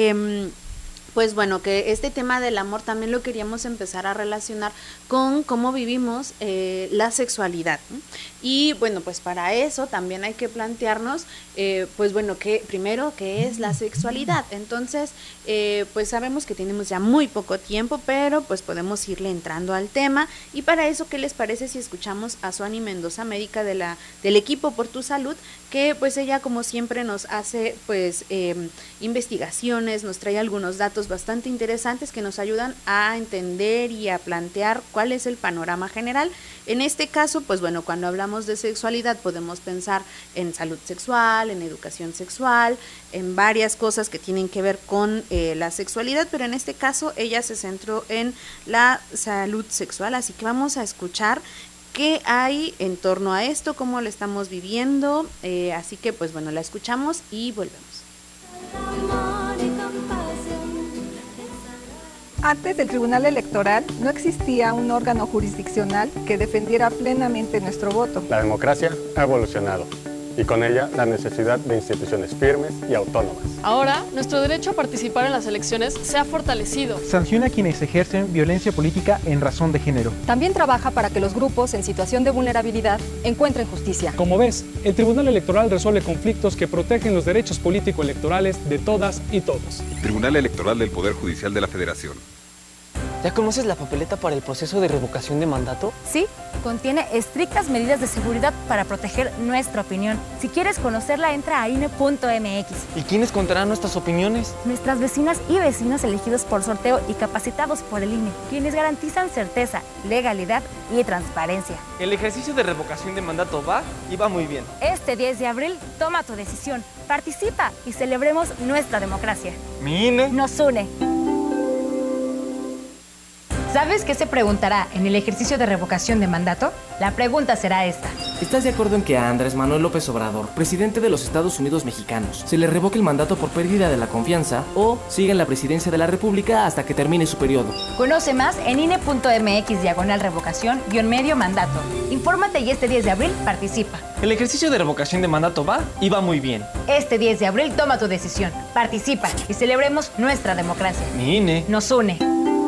pues bueno, que este tema del amor también lo queríamos empezar a relacionar con cómo vivimos la sexualidad, ¿no? Y bueno, pues para eso también hay que plantearnos, pues bueno, ¿qué es la sexualidad? Entonces, pues sabemos que tenemos ya muy poco tiempo, pero pues podemos irle entrando al tema, y para eso, ¿qué les parece si escuchamos a Suani Mendoza, médica del equipo Por Tu Salud, que pues ella como siempre nos hace pues investigaciones, nos trae algunos datos datos bastante interesantes que nos ayudan a entender y a plantear cuál es el panorama general. En este caso, pues bueno, cuando hablamos de sexualidad podemos pensar en salud sexual, en educación sexual, en varias cosas que tienen que ver con la sexualidad, pero en este caso ella se centró en la salud sexual, así que vamos a escuchar qué hay en torno a esto, cómo lo estamos viviendo, así que pues bueno, la escuchamos y volvemos. Antes del Tribunal Electoral no existía un órgano jurisdiccional que defendiera plenamente nuestro voto. La democracia ha evolucionado y con ella la necesidad de instituciones firmes y autónomas. Ahora, nuestro derecho a participar en las elecciones se ha fortalecido. Sanciona a quienes ejercen violencia política en razón de género. También trabaja para que los grupos en situación de vulnerabilidad encuentren justicia. Como ves, el Tribunal Electoral resuelve conflictos que protegen los derechos político-electorales de todas y todos. Tribunal Electoral del Poder Judicial de la Federación. ¿Ya conoces la papeleta para el proceso de revocación de mandato? Sí, contiene estrictas medidas de seguridad para proteger nuestra opinión. Si quieres conocerla, entra a INE.mx. ¿Y quiénes contarán nuestras opiniones? Nuestras vecinas y vecinos elegidos por sorteo y capacitados por el INE, quienes garantizan certeza, legalidad y transparencia. El ejercicio de revocación de mandato va y va muy bien. Este 10 de abril, toma tu decisión, participa y celebremos nuestra democracia. Mi INE nos une. ¿Sabes qué se preguntará en el ejercicio de revocación de mandato? La pregunta será esta. ¿Estás de acuerdo en que a Andrés Manuel López Obrador, presidente de los Estados Unidos mexicanos, se le revoque el mandato por pérdida de la confianza o siga en la presidencia de la República hasta que termine su periodo? Conoce más en INE.mx/revocación-mandato. Infórmate y este 10 de abril participa. El ejercicio de revocación de mandato va y va muy bien. Este 10 de abril toma tu decisión, participa y celebremos nuestra democracia. Mi INE nos une.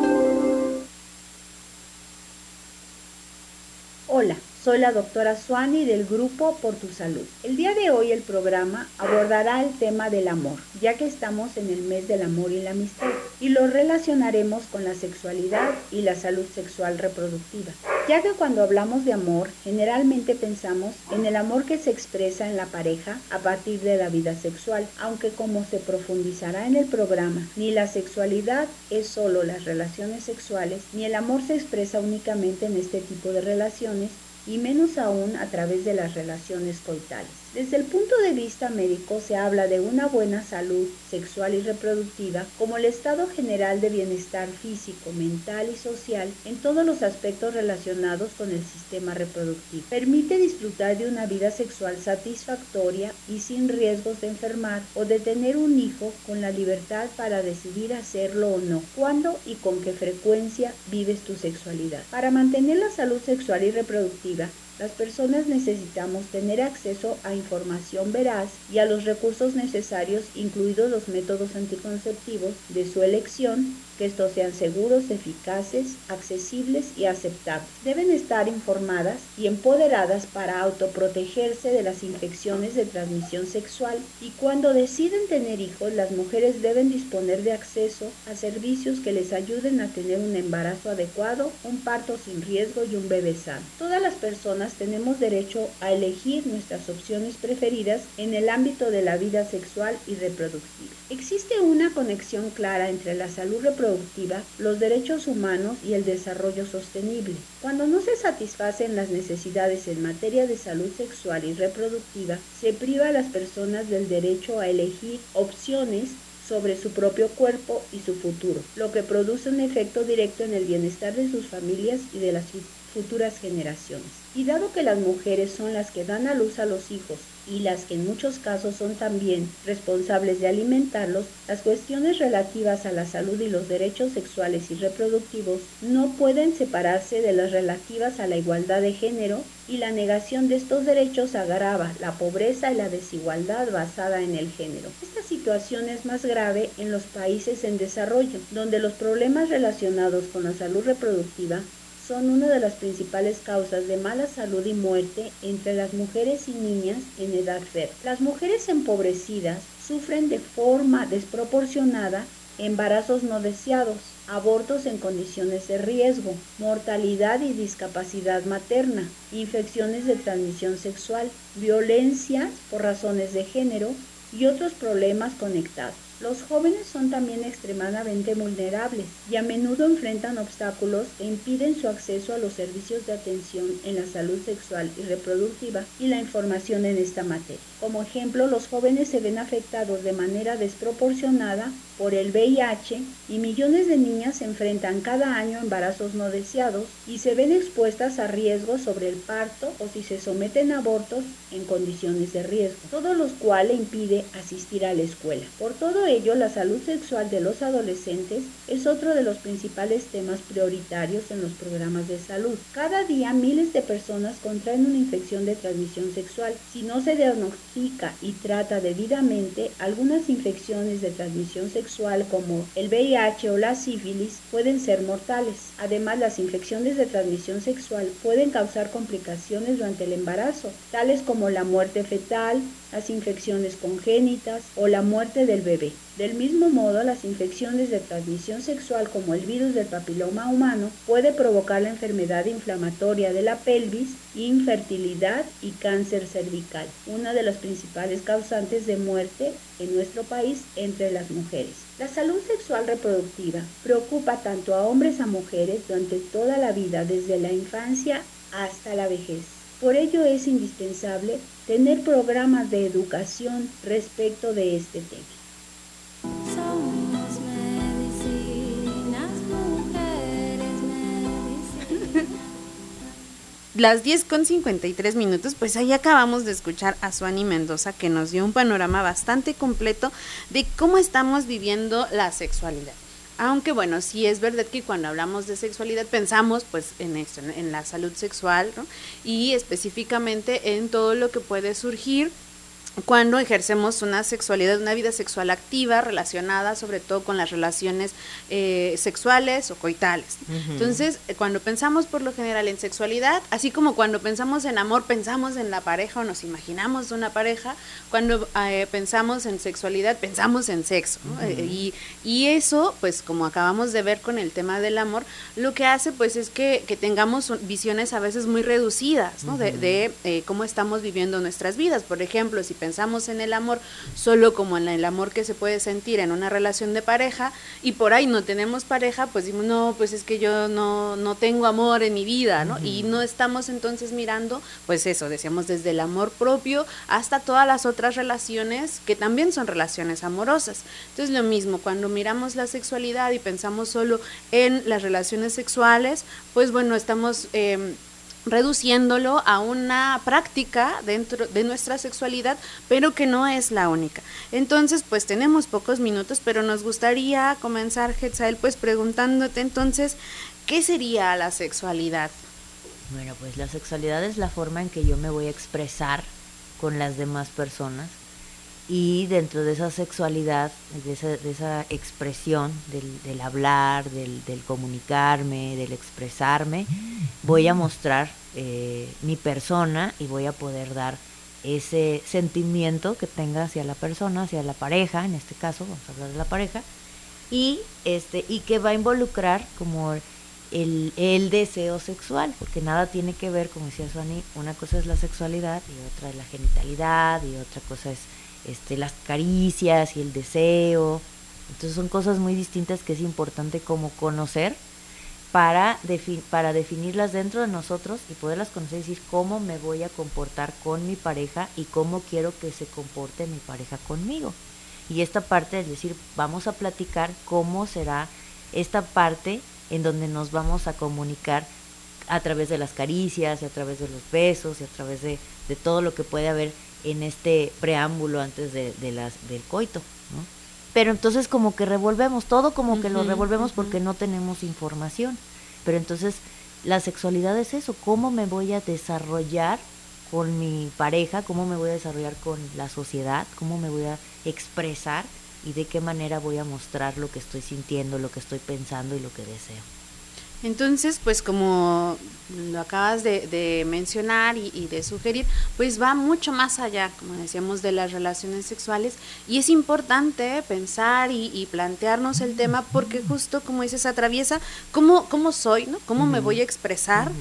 Hola, soy la doctora Suani del grupo Por Tu Salud. El día de hoy el programa abordará el tema del amor, ya que estamos en el mes del amor y la amistad, y lo relacionaremos con la sexualidad y la salud sexual reproductiva, ya que cuando hablamos de amor, generalmente pensamos en el amor que se expresa en la pareja a partir de la vida sexual, aunque como se profundizará en el programa, ni la sexualidad es solo las relaciones sexuales, ni el amor se expresa únicamente en este tipo de relaciones, y menos aún a través de las relaciones coitales. Desde el punto de vista médico se habla de una buena salud sexual y reproductiva como el estado general de bienestar físico, mental y social en todos los aspectos relacionados con el sistema reproductivo. Permite disfrutar de una vida sexual satisfactoria y sin riesgos de enfermar o de tener un hijo con la libertad para decidir hacerlo o no, cuándo y con qué frecuencia vives tu sexualidad. Para mantener la salud sexual y reproductiva, las personas necesitamos tener acceso a información veraz y a los recursos necesarios, incluidos los métodos anticonceptivos de su elección, que estos sean seguros, eficaces, accesibles y aceptables. Deben estar informadas y empoderadas para autoprotegerse de las infecciones de transmisión sexual, y cuando deciden tener hijos, las mujeres deben disponer de acceso a servicios que les ayuden a tener un embarazo adecuado, un parto sin riesgo y un bebé sano. Todas las personas tenemos derecho a elegir nuestras opciones preferidas en el ámbito de la vida sexual y reproductiva. Existe una conexión clara entre la salud reproductiva, los derechos humanos y el desarrollo sostenible. Cuando no se satisfacen las necesidades en materia de salud sexual y reproductiva, se priva a las personas del derecho a elegir opciones sobre su propio cuerpo y su futuro, lo que produce un efecto directo en el bienestar de sus familias y de las futuras generaciones. Y dado que las mujeres son las que dan a luz a los hijos y las que en muchos casos son también responsables de alimentarlos, las cuestiones relativas a la salud y los derechos sexuales y reproductivos no pueden separarse de las relativas a la igualdad de género, y la negación de estos derechos agrava la pobreza y la desigualdad basada en el género. Esta situación es más grave en los países en desarrollo, donde los problemas relacionados con la salud reproductiva son una de las principales causas de mala salud y muerte entre las mujeres y niñas en edad fértil. Las mujeres empobrecidas sufren de forma desproporcionada embarazos no deseados, abortos en condiciones de riesgo, mortalidad y discapacidad materna, infecciones de transmisión sexual, violencia por razones de género y otros problemas conectados. Los jóvenes son también extremadamente vulnerables y a menudo enfrentan obstáculos que impiden su acceso a los servicios de atención en la salud sexual y reproductiva y la información en esta materia. Como ejemplo, los jóvenes se ven afectados de manera desproporcionada por el VIH y millones de niñas enfrentan cada año embarazos no deseados y se ven expuestas a riesgos sobre el parto o si se someten a abortos en condiciones de riesgo, todo lo cual le impide asistir a la escuela. Por todo ello, la salud sexual de los adolescentes es otro de los principales temas prioritarios en los programas de salud. Cada día miles de personas contraen una infección de transmisión sexual. Si no se diagnostica y trata debidamente, algunas infecciones de transmisión sexual como el VIH o la sífilis pueden ser mortales. Además, las infecciones de transmisión sexual pueden causar complicaciones durante el embarazo, tales como la muerte fetal, las infecciones congénitas o la muerte del bebé. Del mismo modo, las infecciones de transmisión sexual como el virus del papiloma humano puede provocar la enfermedad inflamatoria de la pelvis, infertilidad y cáncer cervical, una de las principales causantes de muerte en nuestro país entre las mujeres. La salud sexual reproductiva preocupa tanto a hombres como a mujeres durante toda la vida, desde la infancia hasta la vejez. Por ello es indispensable tener programas de educación respecto de este tema. Somos medicinas, mujeres, medicinas. Las 10:53, pues ahí acabamos de escuchar a Suani Mendoza, que nos dio un panorama bastante completo de cómo estamos viviendo la sexualidad. Aunque bueno, sí es verdad que cuando hablamos de sexualidad pensamos pues en esto, en la salud sexual, ¿no? Y específicamente en todo lo que puede surgir cuando ejercemos una sexualidad, una vida sexual activa relacionada sobre todo con las relaciones sexuales o coitales. Uh-huh. Entonces, cuando pensamos por lo general en sexualidad, así como cuando pensamos en amor, pensamos en la pareja o nos imaginamos una pareja, cuando pensamos en sexualidad, pensamos en sexo, ¿no? Uh-huh. Y eso, pues como acabamos de ver con el tema del amor, lo que hace pues es que tengamos visiones a veces muy reducidas, ¿no? Uh-huh. de cómo estamos viviendo nuestras vidas. Por ejemplo, si pensamos en el amor solo como en el amor que se puede sentir en una relación de pareja y por ahí no tenemos pareja, pues decimos, no, pues es que yo no tengo amor en mi vida, ¿no? Uh-huh. Y no estamos entonces mirando, pues eso, decíamos desde el amor propio hasta todas las otras relaciones que también son relaciones amorosas. Entonces lo mismo, cuando miramos la sexualidad y pensamos solo en las relaciones sexuales, pues bueno, estamos reduciéndolo a una práctica dentro de nuestra sexualidad, pero que no es la única. Entonces, pues tenemos pocos minutos, pero nos gustaría comenzar, Hetzael, pues preguntándote entonces, ¿qué sería la sexualidad? Bueno, pues la sexualidad es la forma en que yo me voy a expresar con las demás personas y dentro de esa sexualidad, de esa expresión del hablar, del comunicarme, del expresarme, voy a mostrar mi persona y voy a poder dar ese sentimiento que tenga hacia la persona, hacia la pareja, en este caso vamos a hablar de la pareja, y que va a involucrar como el deseo sexual, porque nada tiene que ver, como decía Suani, una cosa es la sexualidad y otra es la genitalidad y otra cosa es las caricias y el deseo. Entonces son cosas muy distintas que es importante como conocer para definirlas dentro de nosotros y poderlas conocer y decir cómo me voy a comportar con mi pareja y cómo quiero que se comporte mi pareja conmigo. Y esta parte es decir, vamos a platicar cómo será esta parte en donde nos vamos a comunicar a través de las caricias y a través de los besos y a través de todo lo que puede haber en este preámbulo antes del coito, ¿no? Pero entonces como que revolvemos todo, como que lo revolvemos porque no tenemos información. Pero entonces la sexualidad es eso, cómo me voy a desarrollar con mi pareja, cómo me voy a desarrollar con la sociedad, cómo me voy a expresar y de qué manera voy a mostrar lo que estoy sintiendo, lo que estoy pensando y lo que deseo. Entonces, pues como lo acabas de mencionar y de sugerir, pues va mucho más allá, como decíamos, de las relaciones sexuales, y es importante pensar y plantearnos el tema porque justo, como dices, atraviesa cómo soy, ¿no? Cómo me voy a expresar,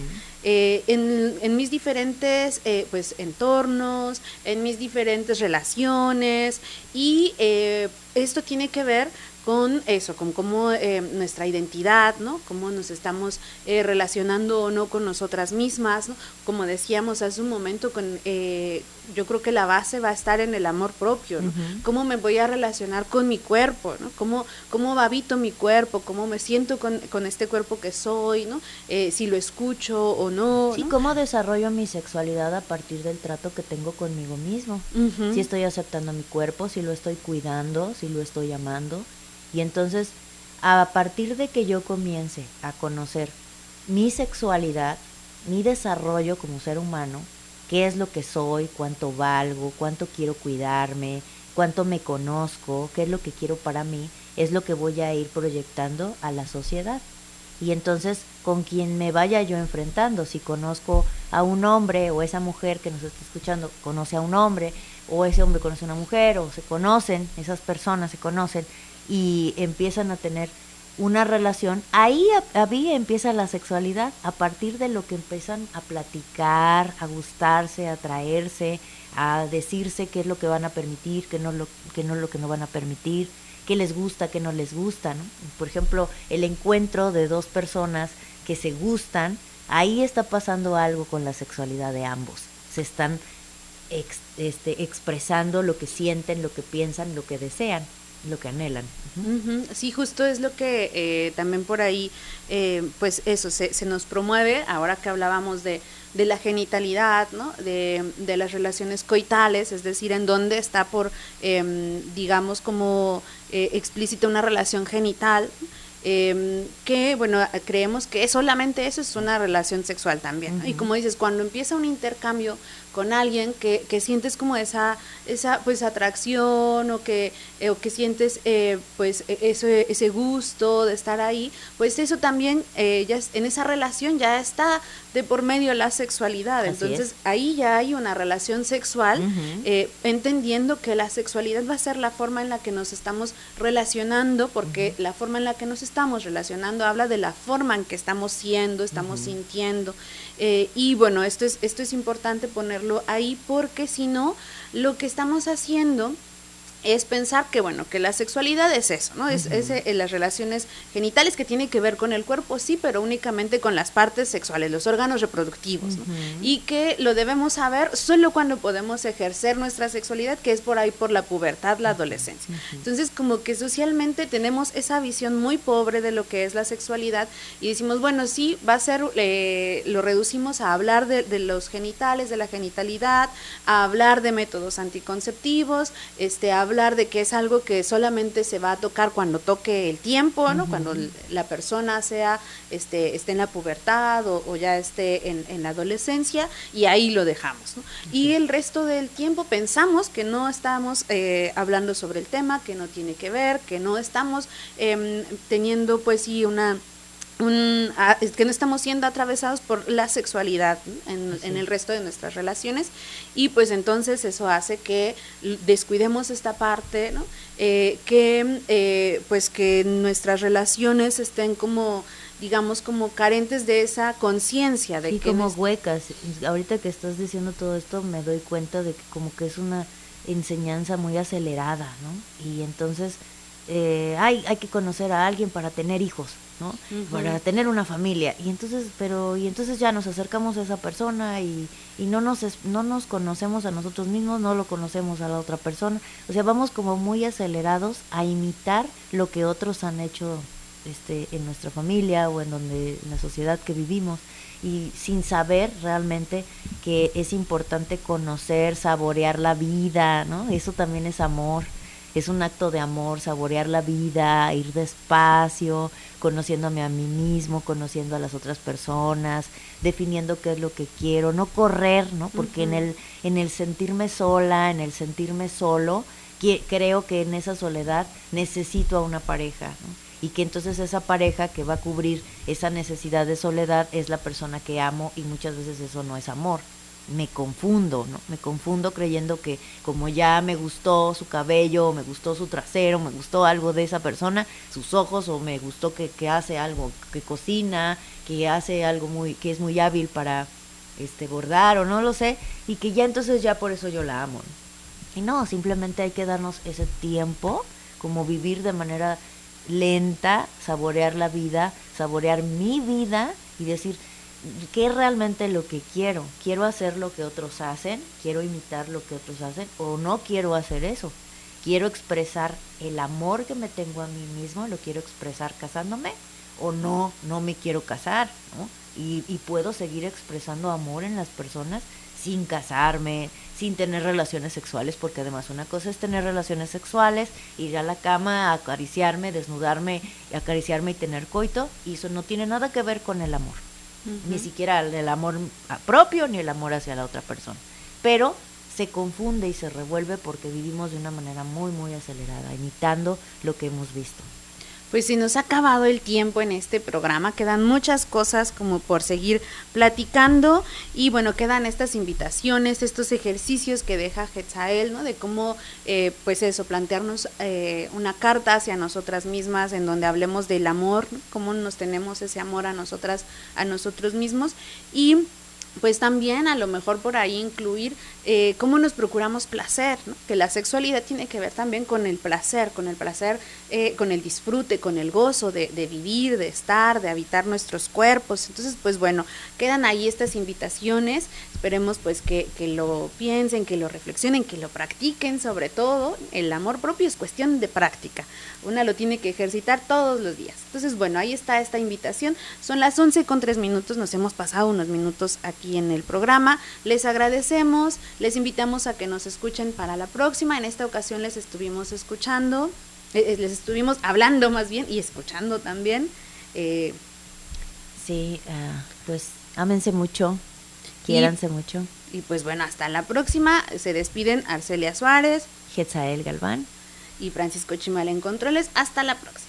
en mis diferentes pues entornos, en mis diferentes relaciones, y esto tiene que ver con eso, con cómo nuestra identidad, ¿no? Cómo nos estamos relacionando o no con nosotras mismas, ¿no? Como decíamos hace un momento, yo creo que la base va a estar en el amor propio, ¿no? Uh-huh. Cómo me voy a relacionar con mi cuerpo, ¿no? Cómo habito mi cuerpo, cómo me siento con este cuerpo que soy, ¿no? Si lo escucho o no. Sí, ¿no? Cómo desarrollo mi sexualidad a partir del trato que tengo conmigo mismo. Uh-huh. Si estoy aceptando mi cuerpo, si lo estoy cuidando, si lo estoy amando. Y entonces, a partir de que yo comience a conocer mi sexualidad, mi desarrollo como ser humano, qué es lo que soy, cuánto valgo, cuánto quiero cuidarme, cuánto me conozco, qué es lo que quiero para mí, es lo que voy a ir proyectando a la sociedad. Y entonces, con quien me vaya yo enfrentando, si conozco a un hombre o esa mujer que nos está escuchando conoce a un hombre, o ese hombre conoce a una mujer, o se conocen, esas personas se conocen, y empiezan a tener una relación, ahí empieza la sexualidad, a partir de lo que empiezan a platicar, a gustarse, a atraerse, a decirse qué es lo que van a permitir, qué no es lo que no van a permitir, qué les gusta, qué no les gusta, ¿no? Por ejemplo, el encuentro de dos personas que se gustan, ahí está pasando algo con la sexualidad de ambos, se están expresando lo que sienten, lo que piensan, lo que desean, lo que anhelan. Uh-huh. Sí, justo es lo que también por ahí, pues eso, se nos promueve, ahora que hablábamos de la genitalidad, ¿no? De las relaciones coitales, es decir, en dónde está por, digamos, como explícita una relación genital, que, bueno, creemos que solamente eso es una relación sexual también, ¿no? Uh-huh. Y como dices, cuando empieza un intercambio con alguien que sientes como esa pues atracción o que sientes pues ese gusto de estar ahí, pues eso también ya en esa relación ya está de por medio la sexualidad. Así entonces es. Ahí ya hay una relación sexual, uh-huh. Entendiendo que la sexualidad va a ser la forma en la que nos estamos relacionando, porque uh-huh. la forma en la que nos estamos relacionando habla de la forma en que estamos siendo, estamos uh-huh. sintiendo. Y bueno, esto es importante ponerlo ahí, porque si no, lo que estamos haciendo es pensar que, bueno, que la sexualidad es eso, ¿no? Es las relaciones genitales, que tiene que ver con el cuerpo, sí, pero únicamente con las partes sexuales, los órganos reproductivos, ¿no? Y que lo debemos saber solo cuando podemos ejercer nuestra sexualidad, que es por ahí por la pubertad, la adolescencia. Entonces, como que socialmente tenemos esa visión muy pobre de lo que es la sexualidad, y decimos, bueno, sí, va a ser, lo reducimos a hablar de los genitales, de la genitalidad, a hablar de métodos anticonceptivos, a hablar de que es algo que solamente se va a tocar cuando toque el tiempo, ¿no? Uh-huh. Cuando la persona sea esté en la pubertad o ya esté en la adolescencia, y ahí lo dejamos, ¿no? Uh-huh. Y el resto del tiempo pensamos que no estamos hablando sobre el tema, que no tiene que ver, que no estamos teniendo pues sí que no estamos siendo atravesados por la sexualidad, ¿no? en el resto de nuestras relaciones, y pues entonces eso hace que descuidemos esta parte, ¿no? Pues que nuestras relaciones estén como, digamos, como carentes de esa conciencia de que como huecas. Ahorita que estás diciendo todo esto me doy cuenta de que como que es una enseñanza muy acelerada, ¿no? Y entonces hay que conocer a alguien para tener hijos, ¿no? Uh-huh. Para tener una familia, y entonces ya nos acercamos a esa persona y no nos conocemos a nosotros mismos, no lo conocemos a la otra persona, o sea, vamos como muy acelerados a imitar lo que otros han hecho en nuestra familia o en la sociedad que vivimos, y sin saber realmente que es importante conocer, saborear la vida, ¿no? Eso también es amor. Es un acto de amor, saborear la vida, ir despacio, conociéndome a mí mismo, conociendo a las otras personas, definiendo qué es lo que quiero, no correr, ¿no? Porque uh-huh. en el sentirme sola, en el sentirme solo, creo que en esa soledad necesito a una pareja, ¿no? Y que entonces esa pareja que va a cubrir esa necesidad de soledad es la persona que amo, y muchas veces eso no es amor. me confundo, ¿no? Me confundo creyendo que como ya me gustó su cabello, me gustó su trasero, me gustó algo de esa persona, sus ojos, o me gustó que hace algo, que cocina, que hace algo que es muy hábil para bordar, o no lo sé, y que ya entonces ya por eso yo la amo, ¿no? Y no, simplemente hay que darnos ese tiempo, como vivir de manera lenta, saborear la vida, saborear mi vida y decir, ¿qué es realmente lo que quiero? ¿Quiero hacer lo que otros hacen? ¿Quiero imitar lo que otros hacen? ¿O no quiero hacer eso? ¿Quiero expresar el amor que me tengo a mí mismo? ¿Lo quiero expresar casándome? ¿O no me quiero casar, ¿no? Y puedo seguir expresando amor en las personas sin casarme, sin tener relaciones sexuales, porque además una cosa es tener relaciones sexuales, ir a la cama, acariciarme, desnudarme, acariciarme y tener coito, y eso no tiene nada que ver con el amor. Ni siquiera el amor propio ni el amor hacia la otra persona, pero se confunde y se revuelve porque vivimos de una manera muy muy acelerada, imitando lo que hemos visto. Pues se nos ha acabado el tiempo en este programa, quedan muchas cosas como por seguir platicando, y bueno, quedan estas invitaciones, estos ejercicios que deja Hetzael, ¿no? De cómo, pues eso, plantearnos una carta hacia nosotras mismas en donde hablemos del amor, ¿no? Cómo nos tenemos ese amor a nosotras, a nosotros mismos, y pues también a lo mejor por ahí incluir cómo nos procuramos placer, ¿no? Que la sexualidad tiene que ver también con el placer, con el disfrute, con el gozo de vivir, de estar, de habitar nuestros cuerpos. Entonces, pues bueno, quedan ahí estas invitaciones, esperemos pues que lo piensen, que lo reflexionen, que lo practiquen. Sobre todo, el amor propio es cuestión de práctica, una lo tiene que ejercitar todos los días. Entonces, bueno, ahí está esta invitación, son las 11:03, nos hemos pasado unos minutos aquí en el programa, les agradecemos, les invitamos a que nos escuchen para la próxima. En esta ocasión les estuvimos escuchando, les estuvimos hablando más bien y escuchando también. Sí, pues ámense mucho, quiéranse mucho. Y pues bueno, hasta la próxima. Se despiden Arcelia Suárez, Hetzael Galván y Francisco Chimal en controles. Hasta la próxima.